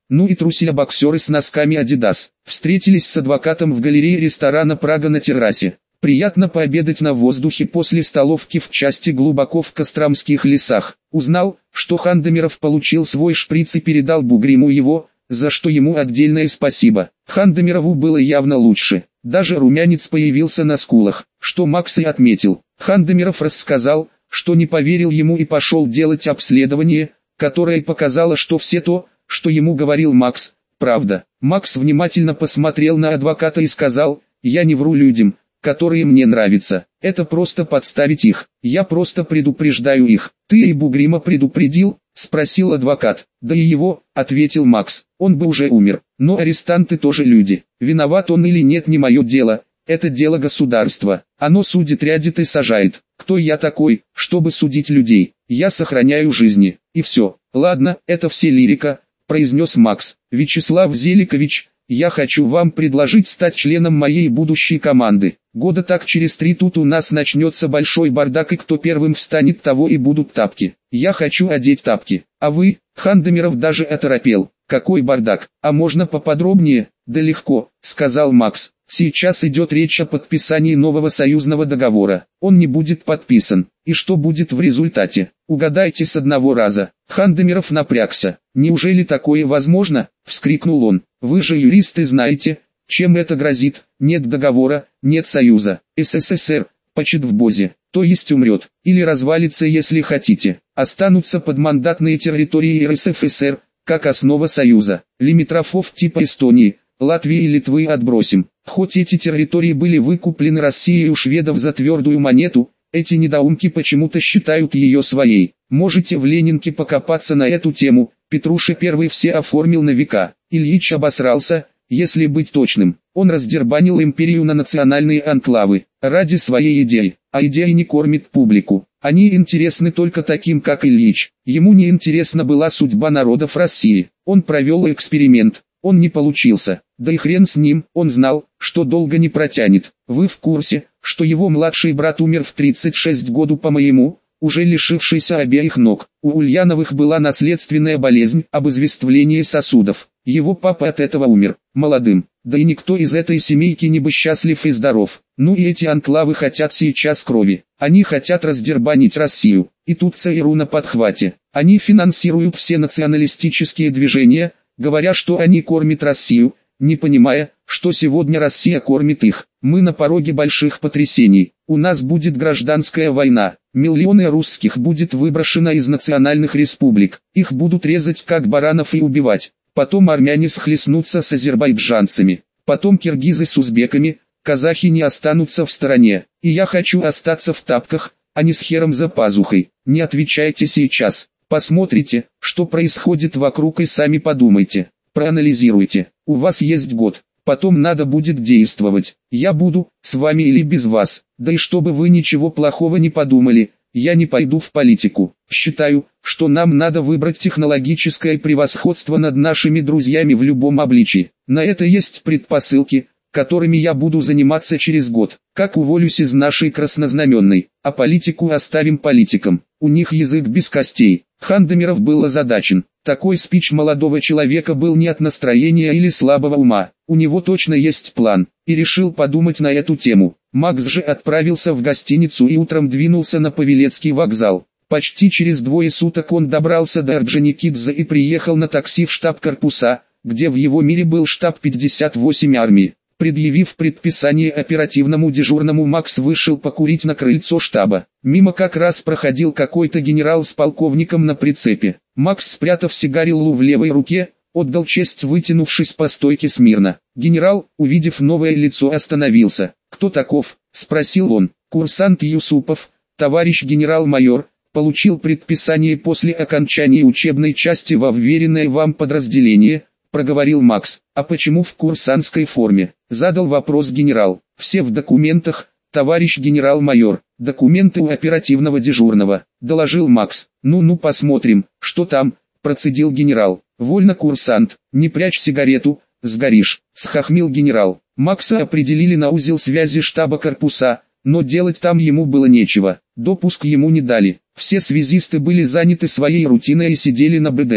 Ну и труселя-боксеры с носками Adidas. Встретились с адвокатом в галерее ресторана «Прага» на террасе. Приятно пообедать на воздухе после столовки в части глубоко в Костромских лесах. Узнал, что Хандемиров получил свой шприц и передал Бугриму его, за что ему отдельное спасибо. Хандемирову было явно лучше. Даже румянец появился на скулах, что Макс и отметил. Хандемиров рассказал, что не поверил ему и пошел делать обследование, которое показало, что все то, что ему говорил Макс, правда. Макс внимательно посмотрел на адвоката и сказал: «Я не вру людям, которые мне нравятся. Это просто подставить их. Я просто предупреждаю их». «Ты и Бугрима предупредил?» — спросил адвокат. «Да и его», — ответил Макс. «Он бы уже умер. Но арестанты тоже люди. Виноват он или нет, не мое дело. Это дело государства. Оно судит, рядит и сажает. Кто я такой, чтобы судить людей? Я сохраняю жизни. И все». «Ладно, это все лирика», — произнес Макс. «Вячеслав Зеликович, я хочу вам предложить стать членом моей будущей команды. Года так через три тут у нас начнется большой бардак, и кто первым встанет, того и будут тапки. Я хочу одеть тапки. А вы?» Хандемиров даже оторопел. «Какой бардак? А можно поподробнее?» «Да легко», — сказал Макс. «Сейчас идет речь о подписании нового союзного договора. Он не будет подписан. И что будет в результате? Угадайте с одного раза». Хандемиров напрягся. «Неужели такое возможно?» — вскрикнул он. «Вы же юристы, знаете, чем это грозит? Нет договора, нет союза. СССР почет в бозе, то есть умрет, или развалится, если хотите. Останутся подмандатные территории РСФСР, как основа союза. Лимитрофов типа Эстонии, Латвии и Литвы отбросим. Хоть эти территории были выкуплены Россией у шведов за твердую монету, эти недоумки почему-то считают ее своей. Можете в Ленинке покопаться на эту тему. Петруша Первый все оформил на века. Ильич обосрался, если быть точным. Он раздербанил империю на национальные анклавы, ради своей идеи. А идея не кормит публику. Они интересны только таким, как Ильич. Ему не интересна была судьба народов России. Он провел эксперимент. Он не получился. Да и хрен с ним, он знал, что долго не протянет. Вы в курсе, что его младший брат умер в тридцать шесть году по моему, уже лишившийся обеих ног. У Ульяновых была наследственная болезнь, обезвествление сосудов. Его папа от этого умер, молодым. Да и никто из этой семейки не бы счастлив и здоров. Ну и эти анклавы хотят сейчас крови. Они хотят раздербанить Россию. И тут ЦРУ на подхвате. Они финансируют все националистические движения, говоря, что они кормят Россию, не понимая, что сегодня Россия кормит их. Мы на пороге больших потрясений. У нас будет гражданская война. Миллионы русских будет выброшено из национальных республик. Их будут резать как баранов и убивать. Потом армяне схлестнутся с азербайджанцами. Потом киргизы с узбеками. Казахи не останутся в стороне. И я хочу остаться в тапках, а не с хером за пазухой. Не отвечайте сейчас. Посмотрите, что происходит вокруг, и сами подумайте. Проанализируйте. У вас есть год. Потом надо будет действовать. Я буду, с вами или без вас. Да и чтобы вы ничего плохого не подумали, я не пойду в политику. Считаю, что нам надо выбрать технологическое превосходство над нашими друзьями в любом обличии. На это есть предпосылки, которыми я буду заниматься через год. Как уволюсь из нашей краснознаменной, а политику оставим политикам. У них язык без костей. Хандемиров был озадачен. Такой спич молодого человека был не от настроения или слабого ума. У него точно есть план. И решил подумать на эту тему. Макс же отправился в гостиницу и утром двинулся на Павелецкий вокзал. Почти через двое суток он добрался до Орджоникидзе и приехал на такси в штаб корпуса, где в его мире был штаб пятьдесят восемь армии. Предъявив предписание оперативному дежурному, Макс вышел покурить на крыльцо штаба. Мимо как раз проходил какой-то генерал с полковником на прицепе. Макс, спрятав сигариллу в левой руке, отдал честь, вытянувшись по стойке смирно. Генерал, увидев новое лицо, остановился. «Кто таков?» — спросил он. «Курсант Юсупов, товарищ генерал-майор, получил предписание после окончания учебной части во вверенное вам подразделение», — проговорил Макс. «А почему в курсантской форме?» — задал вопрос генерал. «Все в документах, товарищ генерал-майор. Документы у оперативного дежурного», — доложил Макс. «Ну-ну, посмотрим, что там», — процедил генерал. «Вольно, курсант, не прячь сигарету, сгоришь», — схохмил генерал. Макса определили на узел связи штаба корпуса, но делать там ему было нечего. Допуск ему не дали. Все связисты были заняты своей рутиной и сидели на БД.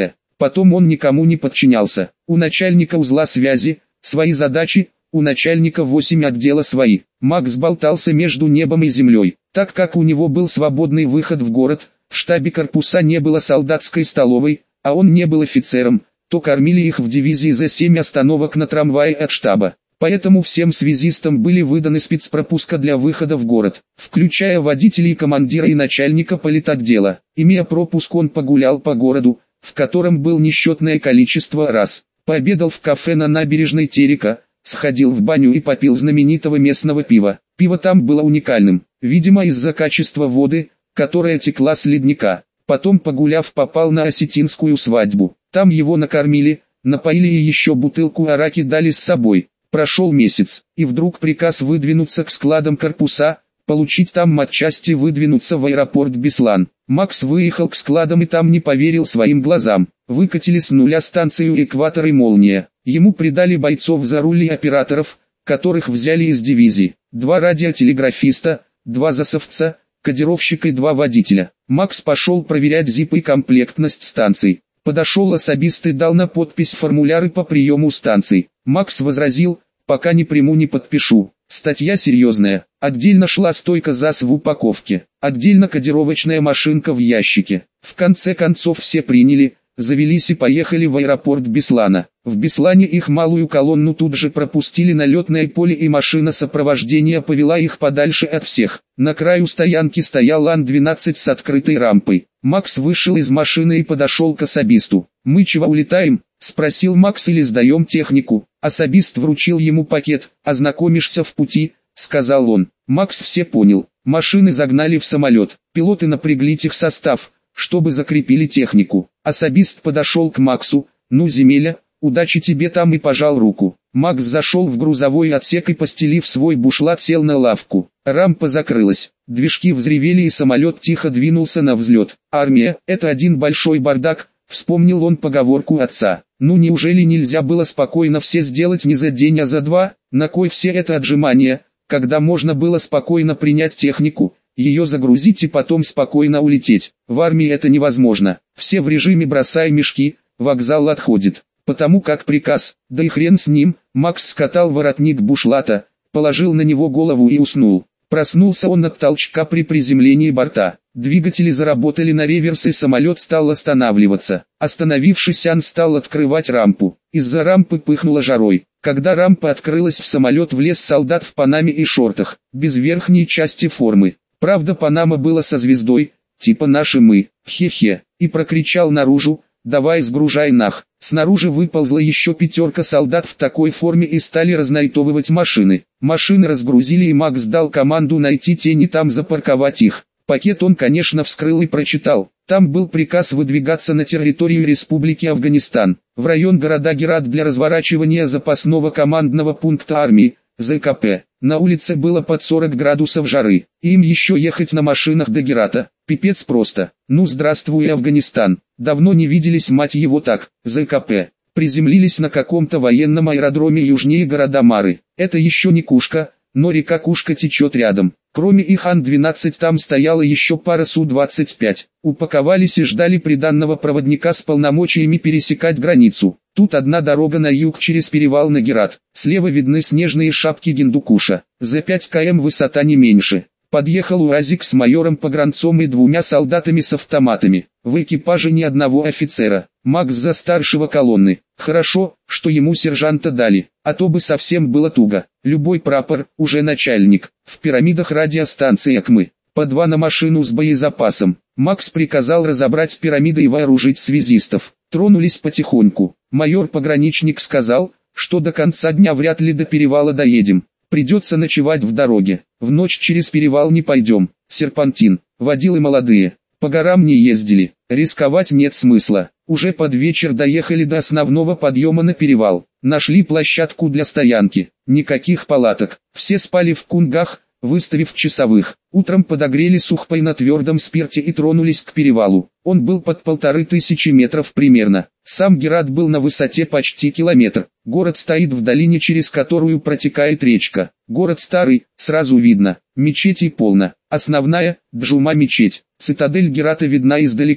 Потом он никому не подчинялся. У начальника узла связи свои задачи, у начальника восемь отдела свои. Макс болтался между небом и землей, так как у него был свободный выход в город. В штабе корпуса не было солдатской столовой, а он не был офицером, то кормили их в дивизии за семь остановок на трамвае от штаба. Поэтому всем связистам были выданы спецпропуска для выхода в город, включая водителей, командира и начальника политотдела. Имея пропуск, он погулял по городу, в котором был несчетное количество раз. Пообедал в кафе на набережной Терека, сходил в баню и попил знаменитого местного пива. Пиво там было уникальным, видимо из-за качества воды, которая текла с ледника. Потом, погуляв, попал на осетинскую свадьбу. Там его накормили, напоили и еще бутылку араки дали с собой. Прошел месяц, и вдруг приказ выдвинуться к складам корпуса, получить там матчасти, выдвинуться в аэропорт Беслан. Макс выехал к складам и там не поверил своим глазам. Выкатили с нуля станцию «Экватор» и «Молния». Ему придали бойцов за руль и операторов, которых взяли из дивизии. Два радиотелеграфиста, два засовца, кодировщик и два водителя. Макс пошел проверять зип и комплектность станций. Подошел особист и дал на подпись формуляры по приему станций. Макс возразил: пока не приму, не подпишу. Статья серьезная. Отдельно шла стойка ЗАС в упаковке, отдельно кодировочная машинка в ящике. В конце концов все приняли, завелись и поехали в аэропорт Беслана. В Беслане их малую колонну тут же пропустили на летное поле, и машина сопровождения повела их подальше от всех. На краю стоянки стоял Ан двенадцать с открытой рампой. Макс вышел из машины и подошел к особисту. «Мы чего улетаем?» — спросил Макс, «или сдаем технику?» Особист вручил ему пакет. «Ознакомишься в пути», — сказал он. Макс все понял. Машины загнали в самолет. Пилоты напрягли техсостав, чтобы закрепили технику. Особист подошел к Максу. «Ну, земеля, удачи тебе там», и пожал руку. Макс зашел в грузовой отсек и, постелив свой бушлат, сел на лавку. Рампа закрылась. Движки взревели и самолет тихо двинулся на взлет. «Армия — это один большой бардак», — вспомнил он поговорку отца. Ну неужели нельзя было спокойно все сделать не за день, а за два? На кой все это отжимания, когда можно было спокойно принять технику, ее загрузить и потом спокойно улететь? В армии это невозможно. Все в режиме «бросай мешки», вокзал отходит. Потому как приказ, да и хрен с ним. Макс скатал воротник бушлата, положил на него голову и уснул. Проснулся он от толчка при приземлении борта. Двигатели заработали на реверс, и самолет стал останавливаться. Остановившись, Ан стал открывать рампу. Из-за рампы пыхнуло жарой. Когда рампа открылась, в самолет влез солдат в панаме и шортах, без верхней части формы. Правда, панама была со звездой, типа «наши мы», хе-хе, и прокричал наружу: «Давай сгружай нах». Снаружи выползла еще пятерка солдат в такой форме и стали разнайтовывать машины. Машины разгрузили, и Макс дал команду найти тени, там запарковать их. Пакет он, конечно, вскрыл и прочитал. Там был приказ выдвигаться на территорию Республики Афганистан, в район города Герат для разворачивания запасного командного пункта армии, ЗКП. На улице было под сорок градусов жары, и им еще ехать на машинах до Герата. Пипец просто. Ну здравствуй, Афганистан. Давно не виделись, мать его, так. ЗКП. Приземлились на каком-то военном аэродроме южнее города Мары. Это еще не Кушка, но река Кушка течет рядом. Кроме их Ан двенадцать там стояла еще пара Су двадцать пять. Упаковались и ждали приданного проводника с полномочиями пересекать границу. Тут одна дорога на юг через перевал на Герат. Слева видны снежные шапки Гиндукуша. За пять километров высота не меньше. Подъехал УАЗик с майором Погранцом и двумя солдатами с автоматами. В экипаже ни одного офицера. Макс за старшего колонны. Хорошо, что ему сержанта дали, а то бы совсем было туго. Любой прапор, уже начальник. В пирамидах радиостанции АКМы. По два на машину с боезапасом. Макс приказал разобрать пирамиды и вооружить связистов. Тронулись потихоньку. Майор-пограничник сказал, что до конца дня вряд ли до перевала доедем. Придется ночевать в дороге. В ночь через перевал не пойдем. Серпантин. Водилы молодые. По горам не ездили. Рисковать нет смысла. Уже под вечер доехали до основного подъема на перевал. Нашли площадку для стоянки. Никаких палаток. Все спали в кунгах, выставив часовых. Утром подогрели сухпай на твердом спирте и тронулись к перевалу. Он был под полторы тысячи метров примерно. Сам Герат был на высоте почти километр. Город стоит в долине, через которую протекает речка. Город старый, сразу видно. Мечетей полно. Основная, Джума мечеть. Цитадель Герата видна издалека.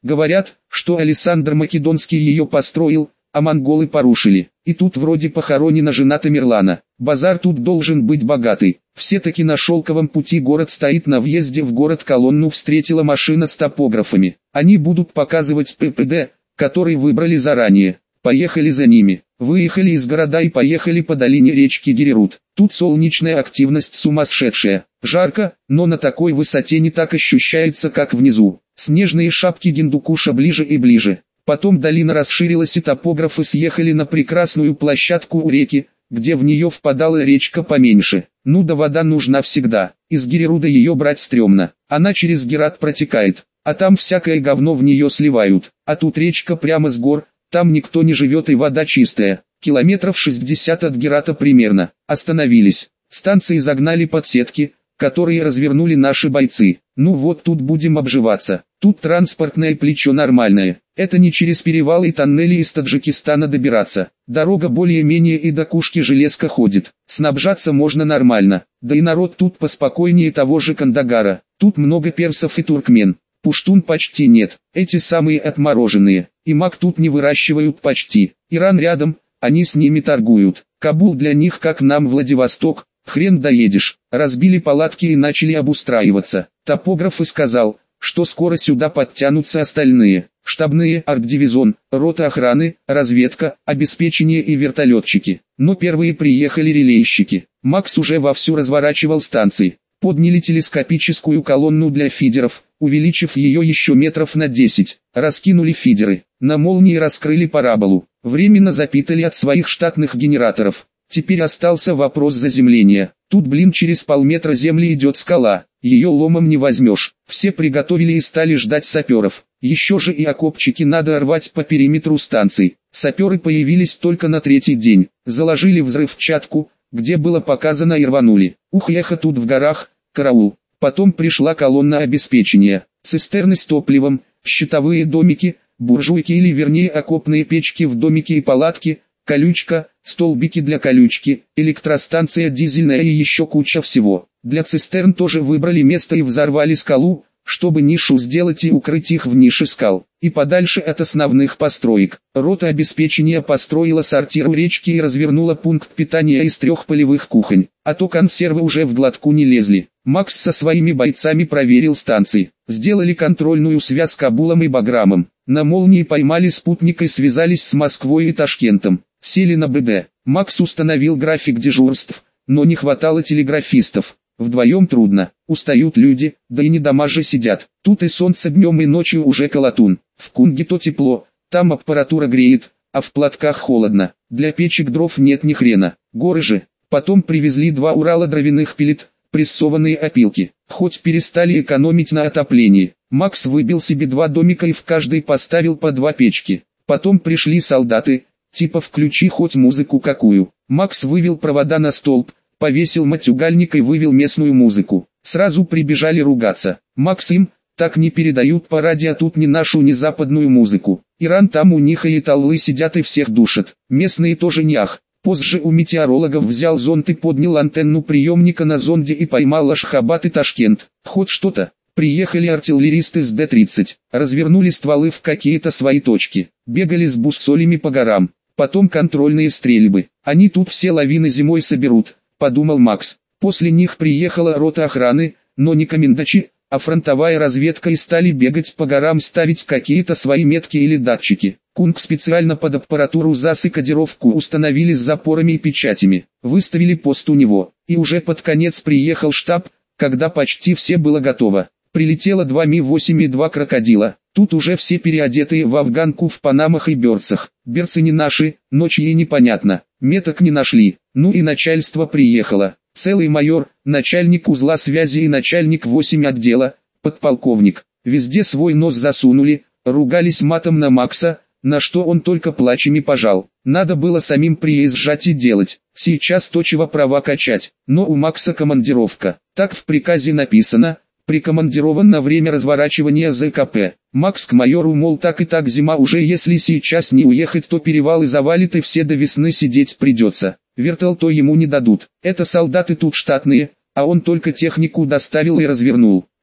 Говорят, что Александр Македонский ее построил, а монголы порушили. И тут вроде похоронена жена Тамерлана. Базар тут должен быть богатый. Все-таки на шелковом пути город стоит. На въезде в город колонну встретила машина с топографами. Они будут показывать ППД, который выбрали заранее. Поехали за ними. Выехали из города и поехали по долине речки Герерут. Тут солнечная активность сумасшедшая. Жарко, но на такой высоте не так ощущается, как внизу. Снежные шапки Гиндукуша ближе и ближе. Потом долина расширилась и топографы съехали на прекрасную площадку у реки, где в нее впадала речка поменьше. Ну да вода нужна всегда. Из Гереруда ее брать стрёмно. Она через Герат протекает, а там всякое говно в нее сливают. А тут речка прямо с гор. Там никто не живет и вода чистая. Километров шестьдесят от Герата примерно. Остановились. Станции загнали под сетки, которые развернули наши бойцы. Ну вот тут будем обживаться. Тут транспортное плечо нормальное. Это не через перевалы и тоннели из Таджикистана добираться. Дорога более-менее и до Кушки железка ходит. Снабжаться можно нормально. Да и народ тут поспокойнее того же Кандагара. Тут много персов и туркмен. Пуштун почти нет. Эти самые отмороженные. И мак тут не выращивают почти. Иран рядом, они с ними торгуют. Кабул для них как нам Владивосток. Хрен доедешь. Разбили палатки и начали обустраиваться. Топограф и сказал, что скоро сюда подтянутся остальные. Штабные, арт-дивизион, рота охраны, разведка, обеспечение и вертолетчики. Но первые приехали релейщики. Макс уже вовсю разворачивал станции. Подняли телескопическую колонну для фидеров, увеличив ее еще метров на десять. Раскинули фидеры. На молнии раскрыли параболу. Временно запитали от своих штатных генераторов. Теперь остался вопрос заземления. Тут, блин, через полметра земли идет скала. Ее ломом не возьмешь. Все приготовили и стали ждать саперов. Еще же и окопчики надо рвать по периметру станций. Саперы появились только на третий день. Заложили взрывчатку, где было показано, и рванули. Ух, эхо тут в горах, караул. Потом пришла колонна обеспечения. Цистерны с топливом, щитовые домики, буржуйки или вернее окопные печки в домике и палатки, колючка, столбики для колючки, электростанция дизельная и еще куча всего. Для цистерн тоже выбрали место и взорвали скалу, чтобы нишу сделать и укрыть их в нише скал, и подальше от основных построек. Рота обеспечения построила сортир у речки и развернула пункт питания из трех полевых кухонь, а то консервы уже в глотку не лезли. Макс со своими бойцами проверил станции, сделали контрольную связь с Кабулом и Баграмом. На молнии поймали спутник и связались с Москвой и Ташкентом. Сели на БД. Макс установил график дежурств, но не хватало телеграфистов. Вдвоем трудно, устают люди, да и не дома же сидят. Тут и солнце днем и ночью уже колотун. В Кунге то тепло, там аппаратура греет, а в Платках холодно. Для печек дров нет ни хрена. Горы же. Потом привезли два Урала дровяных пилет, прессованные опилки. Хоть перестали экономить на отоплении. Макс выбил себе два домика и в каждый поставил по два печки. Потом пришли солдаты, типа включи хоть музыку какую. Макс вывел провода на столб, повесил матюгальник и вывел местную музыку. Сразу прибежали ругаться. Макс им, так не передают по радио тут ни нашу, ни западную музыку. Иран там у них и таллы сидят и всех душат. Местные тоже не ах. Позже у метеорологов взял зонд и поднял антенну приемника на зонде и поймал Ашхабад и Ташкент. Хоть что-то. Приехали артиллеристы с Д тридцать, развернули стволы в какие-то свои точки, бегали с буссолями по горам. Потом контрольные стрельбы. Они тут все лавины зимой соберут, подумал Макс. После них приехала рота охраны, но не комендачи, а фронтовая разведка, и стали бегать по горам, ставить какие-то свои метки или датчики. Кунг специально под аппаратуру ЗАС и кодировку установили с запорами и печатями. Выставили пост у него, и уже под конец приехал штаб, когда почти все было готово. Прилетело два Ми восемь и два крокодила. Тут уже все переодетые в афганку в панамах и берцах. Берцы не наши, но чьи непонятно. Меток не нашли. Ну и начальство приехало. Целый майор, начальник узла связи и начальник восемь отдела, подполковник. Везде свой нос засунули, ругались матом на Макса, на что он только плачами пожал. Надо было самим приезжать и делать. Сейчас точего права качать. Но у Макса командировка. Так в приказе написано. Прикомандирован на время разворачивания ЗКП. Макс к майору, мол, так и так зима уже, если сейчас не уехать, то перевалы завалит и все до весны сидеть придется. Вертол то ему не дадут. Это солдаты тут штатные, а он только технику доставил и развернул.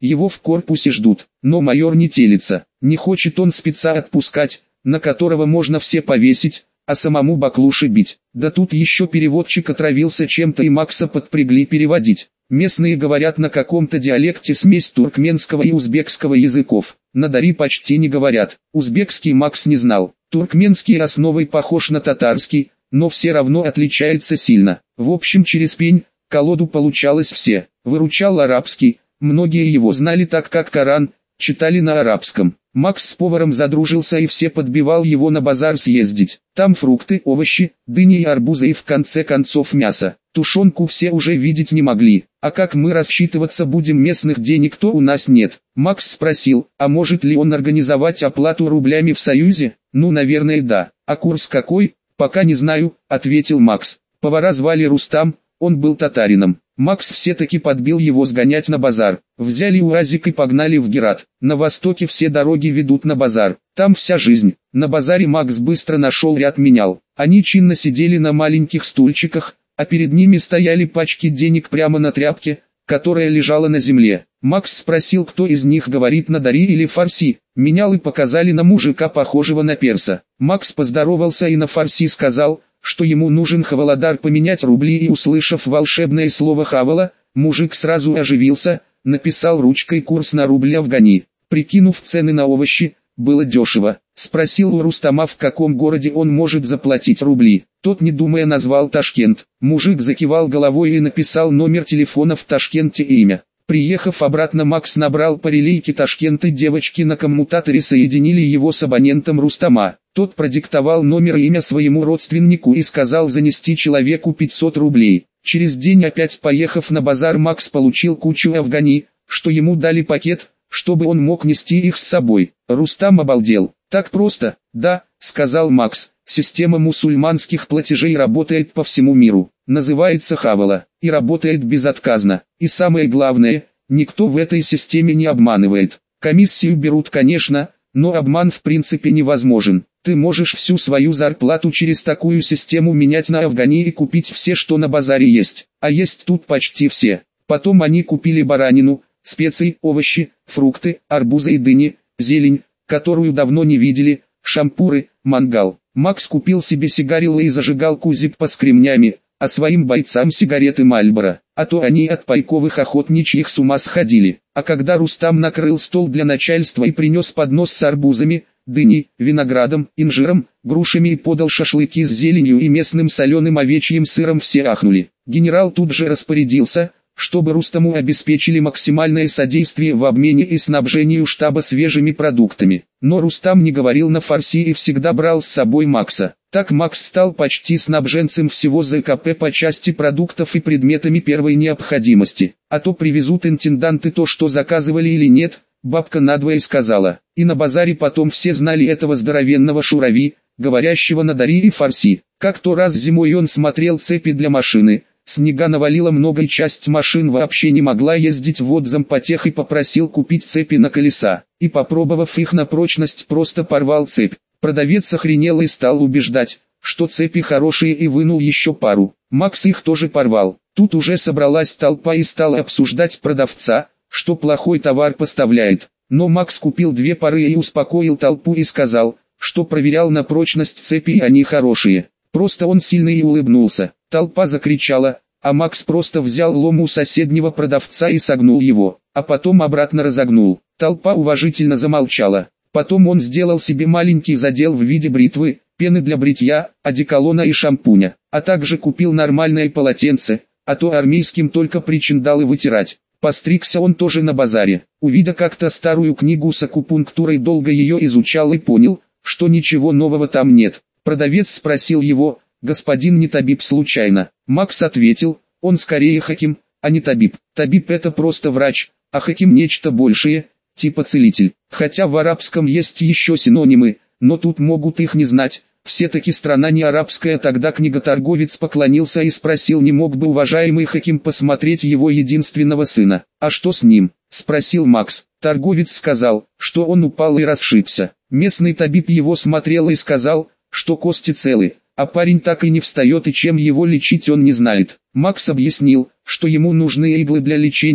его в корпусе ждут, но майор не телится, не хочет он спеца отпускать, на которого можно все повесить, а самому баклуши бить. Да тут еще переводчик отравился чем-то и Макса подпрягли переводить. Местные говорят на каком-то диалекте смесь туркменского и узбекского языков. На дари почти не говорят. Узбекский Макс не знал. Туркменский основой похож на татарский, но все равно отличается сильно. В общем, через пень, колоду получалось все. Выручал арабский, многие его знали так как Коран, читали на арабском. Макс с поваром задружился и все подбивал его на базар съездить. Там фрукты, овощи, дыни и арбузы и в конце концов мясо. Тушенку все уже видеть не могли. А как мы рассчитываться будем, местных денег-то у нас нет. Макс спросил, а может ли он организовать оплату рублями в Союзе? Ну, наверное, да. А курс какой? Пока не знаю, ответил Макс. Повара звали Рустам, он был татарином. Макс все-таки подбил его сгонять на базар. Взяли УАЗик и погнали в Герат. На востоке все дороги ведут на базар. Там вся жизнь. На базаре Макс быстро нашел ряд менял. Они чинно сидели на маленьких стульчиках, а перед ними стояли пачки денег прямо на тряпке, которая лежала на земле. Макс спросил, кто из них говорит на дари или фарси. Менялы показали на мужика, похожего на перса. Макс поздоровался и на фарси сказал, что ему нужен хаваладар поменять рубли, и услышав волшебное слово хавала, мужик сразу оживился, написал ручкой курс на рубль Афгани. Прикинув цены на овощи, было дешево. Спросил у Рустама, в каком городе он может заплатить рубли. Тот, не думая, назвал Ташкент. Мужик закивал головой и написал номер телефона в Ташкенте и имя. Приехав обратно, Макс набрал по релейке Ташкента, девочки на коммутаторе соединили его с абонентом Рустама. Тот продиктовал номер и имя своему родственнику и сказал занести человеку пятьсот рублей. Через день, опять поехав на базар, Макс получил кучу афгани, что ему дали пакет, чтобы он мог нести их с собой. Рустам обалдел. «Так просто?» «Да», — сказал Макс. «Система мусульманских платежей работает по всему миру. Называется хавала, и работает безотказно. И самое главное, никто в этой системе не обманывает. Комиссию берут, конечно, но обман в принципе невозможен. Ты можешь всю свою зарплату через такую систему менять на афгани и купить все, что на базаре есть. А есть тут почти все». Потом они купили баранину, специи, овощи, фрукты, арбузы и дыни, зелень, которую давно не видели, шампуры, мангал. Макс купил себе сигарилы и зажигалку Зиппо с кремнями, а своим бойцам сигареты Мальборо, а то они от пайковых охотничьих с ума сходили. А когда Рустам накрыл стол для начальства и принес поднос с арбузами, дыней, виноградом, инжиром, грушами и подал шашлыки с зеленью и местным соленым овечьим сыром, все ахнули. Генерал тут же распорядился, чтобы Рустаму обеспечили максимальное содействие в обмене и снабжению штаба свежими продуктами. Но Рустам не говорил на фарси и всегда брал с собой Макса. Так Макс стал почти снабженцем всего ЗКП по части продуктов и предметами первой необходимости. А то привезут интенданты то, что заказывали или нет, бабка надвое сказала. И на базаре потом все знали этого здоровенного шурави, говорящего на дари и фарси. Как-то раз зимой он смотрел цепи для машины. Снега навалило много и часть машин вообще не могла ездить, вот зампотех и попросил купить цепи на колеса. И попробовав их на прочность, просто порвал цепь. Продавец охренел и стал убеждать, что цепи хорошие, и вынул еще пару. Макс их тоже порвал. Тут уже собралась толпа и стала обсуждать продавца, что плохой товар поставляет. Но Макс купил две пары и успокоил толпу и сказал, что проверял на прочность цепи и они хорошие. Просто он сильно и улыбнулся. Толпа закричала, а Макс просто взял лом у соседнего продавца и согнул его, а потом обратно разогнул. Толпа уважительно замолчала. Потом он сделал себе маленький задел в виде бритвы, пены для бритья, одеколона и шампуня, а также купил нормальное полотенце, а то армейским только причиндалы вытирать. Постригся он тоже на базаре. Увидя как-то старую книгу с акупунктурой, долго ее изучал и понял, что ничего нового там нет. Продавец спросил его: «Господин не табиб случайно?» Макс ответил: «Он скорее хаким, а не табиб. Табиб это просто врач, а хаким нечто большее, типа целитель. Хотя в арабском есть еще синонимы, но тут могут их не знать. Все-таки страна не арабская». Тогда книготорговец поклонился и спросил, не мог бы уважаемый хаким посмотреть его единственного сына. «А что с ним?» — спросил Макс. Торговец сказал, что он упал и расшибся. Местный табиб его смотрел и сказал, что кости целы, а парень так и не встает, и чем его лечить он не знает. Макс объяснил, что ему нужны иглы для лечения,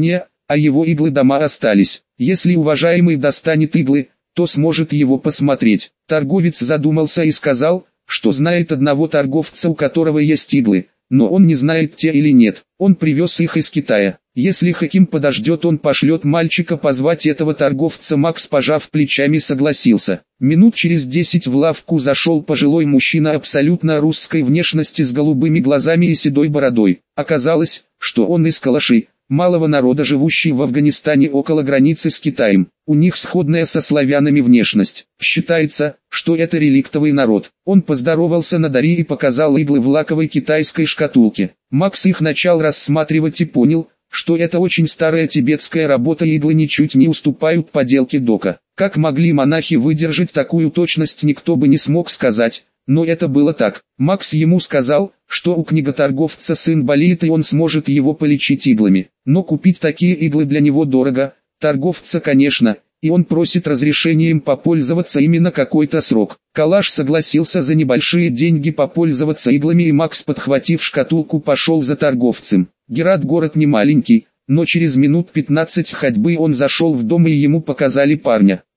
а его иглы дома остались. Если уважаемый достанет иглы, то сможет его посмотреть. Торговец задумался и сказал, что знает одного торговца, у которого есть иглы, но он не знает, те или нет. Он привез их из Китая. Если Хаким подождет, он пошлет мальчика позвать этого торговца. Макс, пожав плечами, согласился. Минут через десять в лавку зашел пожилой мужчина абсолютно русской внешности с голубыми глазами и седой бородой. Оказалось, что он из Калаши, малого народа, живущий в Афганистане около границы с Китаем. У них сходная со славянами внешность. Считается, что это реликтовый народ. Он поздоровался на Дари и показал иглы в лаковой китайской шкатулке. Макс их начал рассматривать и понял, что это очень старая тибетская работа, иглы ничуть не уступают поделке Дока. Как могли монахи выдержать такую точность, никто бы не смог сказать, но это было так. Макс ему сказал, что у книготорговца сын болеет и он сможет его полечить иглами. Но купить такие иглы для него дорого, торговца конечно, и он просит разрешения им попользоваться ими на какой-то срок. Калаш согласился за небольшие деньги попользоваться иглами, и Макс, подхватив шкатулку, пошел за торговцем. Герат город не маленький, но через минут пятнадцать ходьбы он зашел в дом и ему показали парня.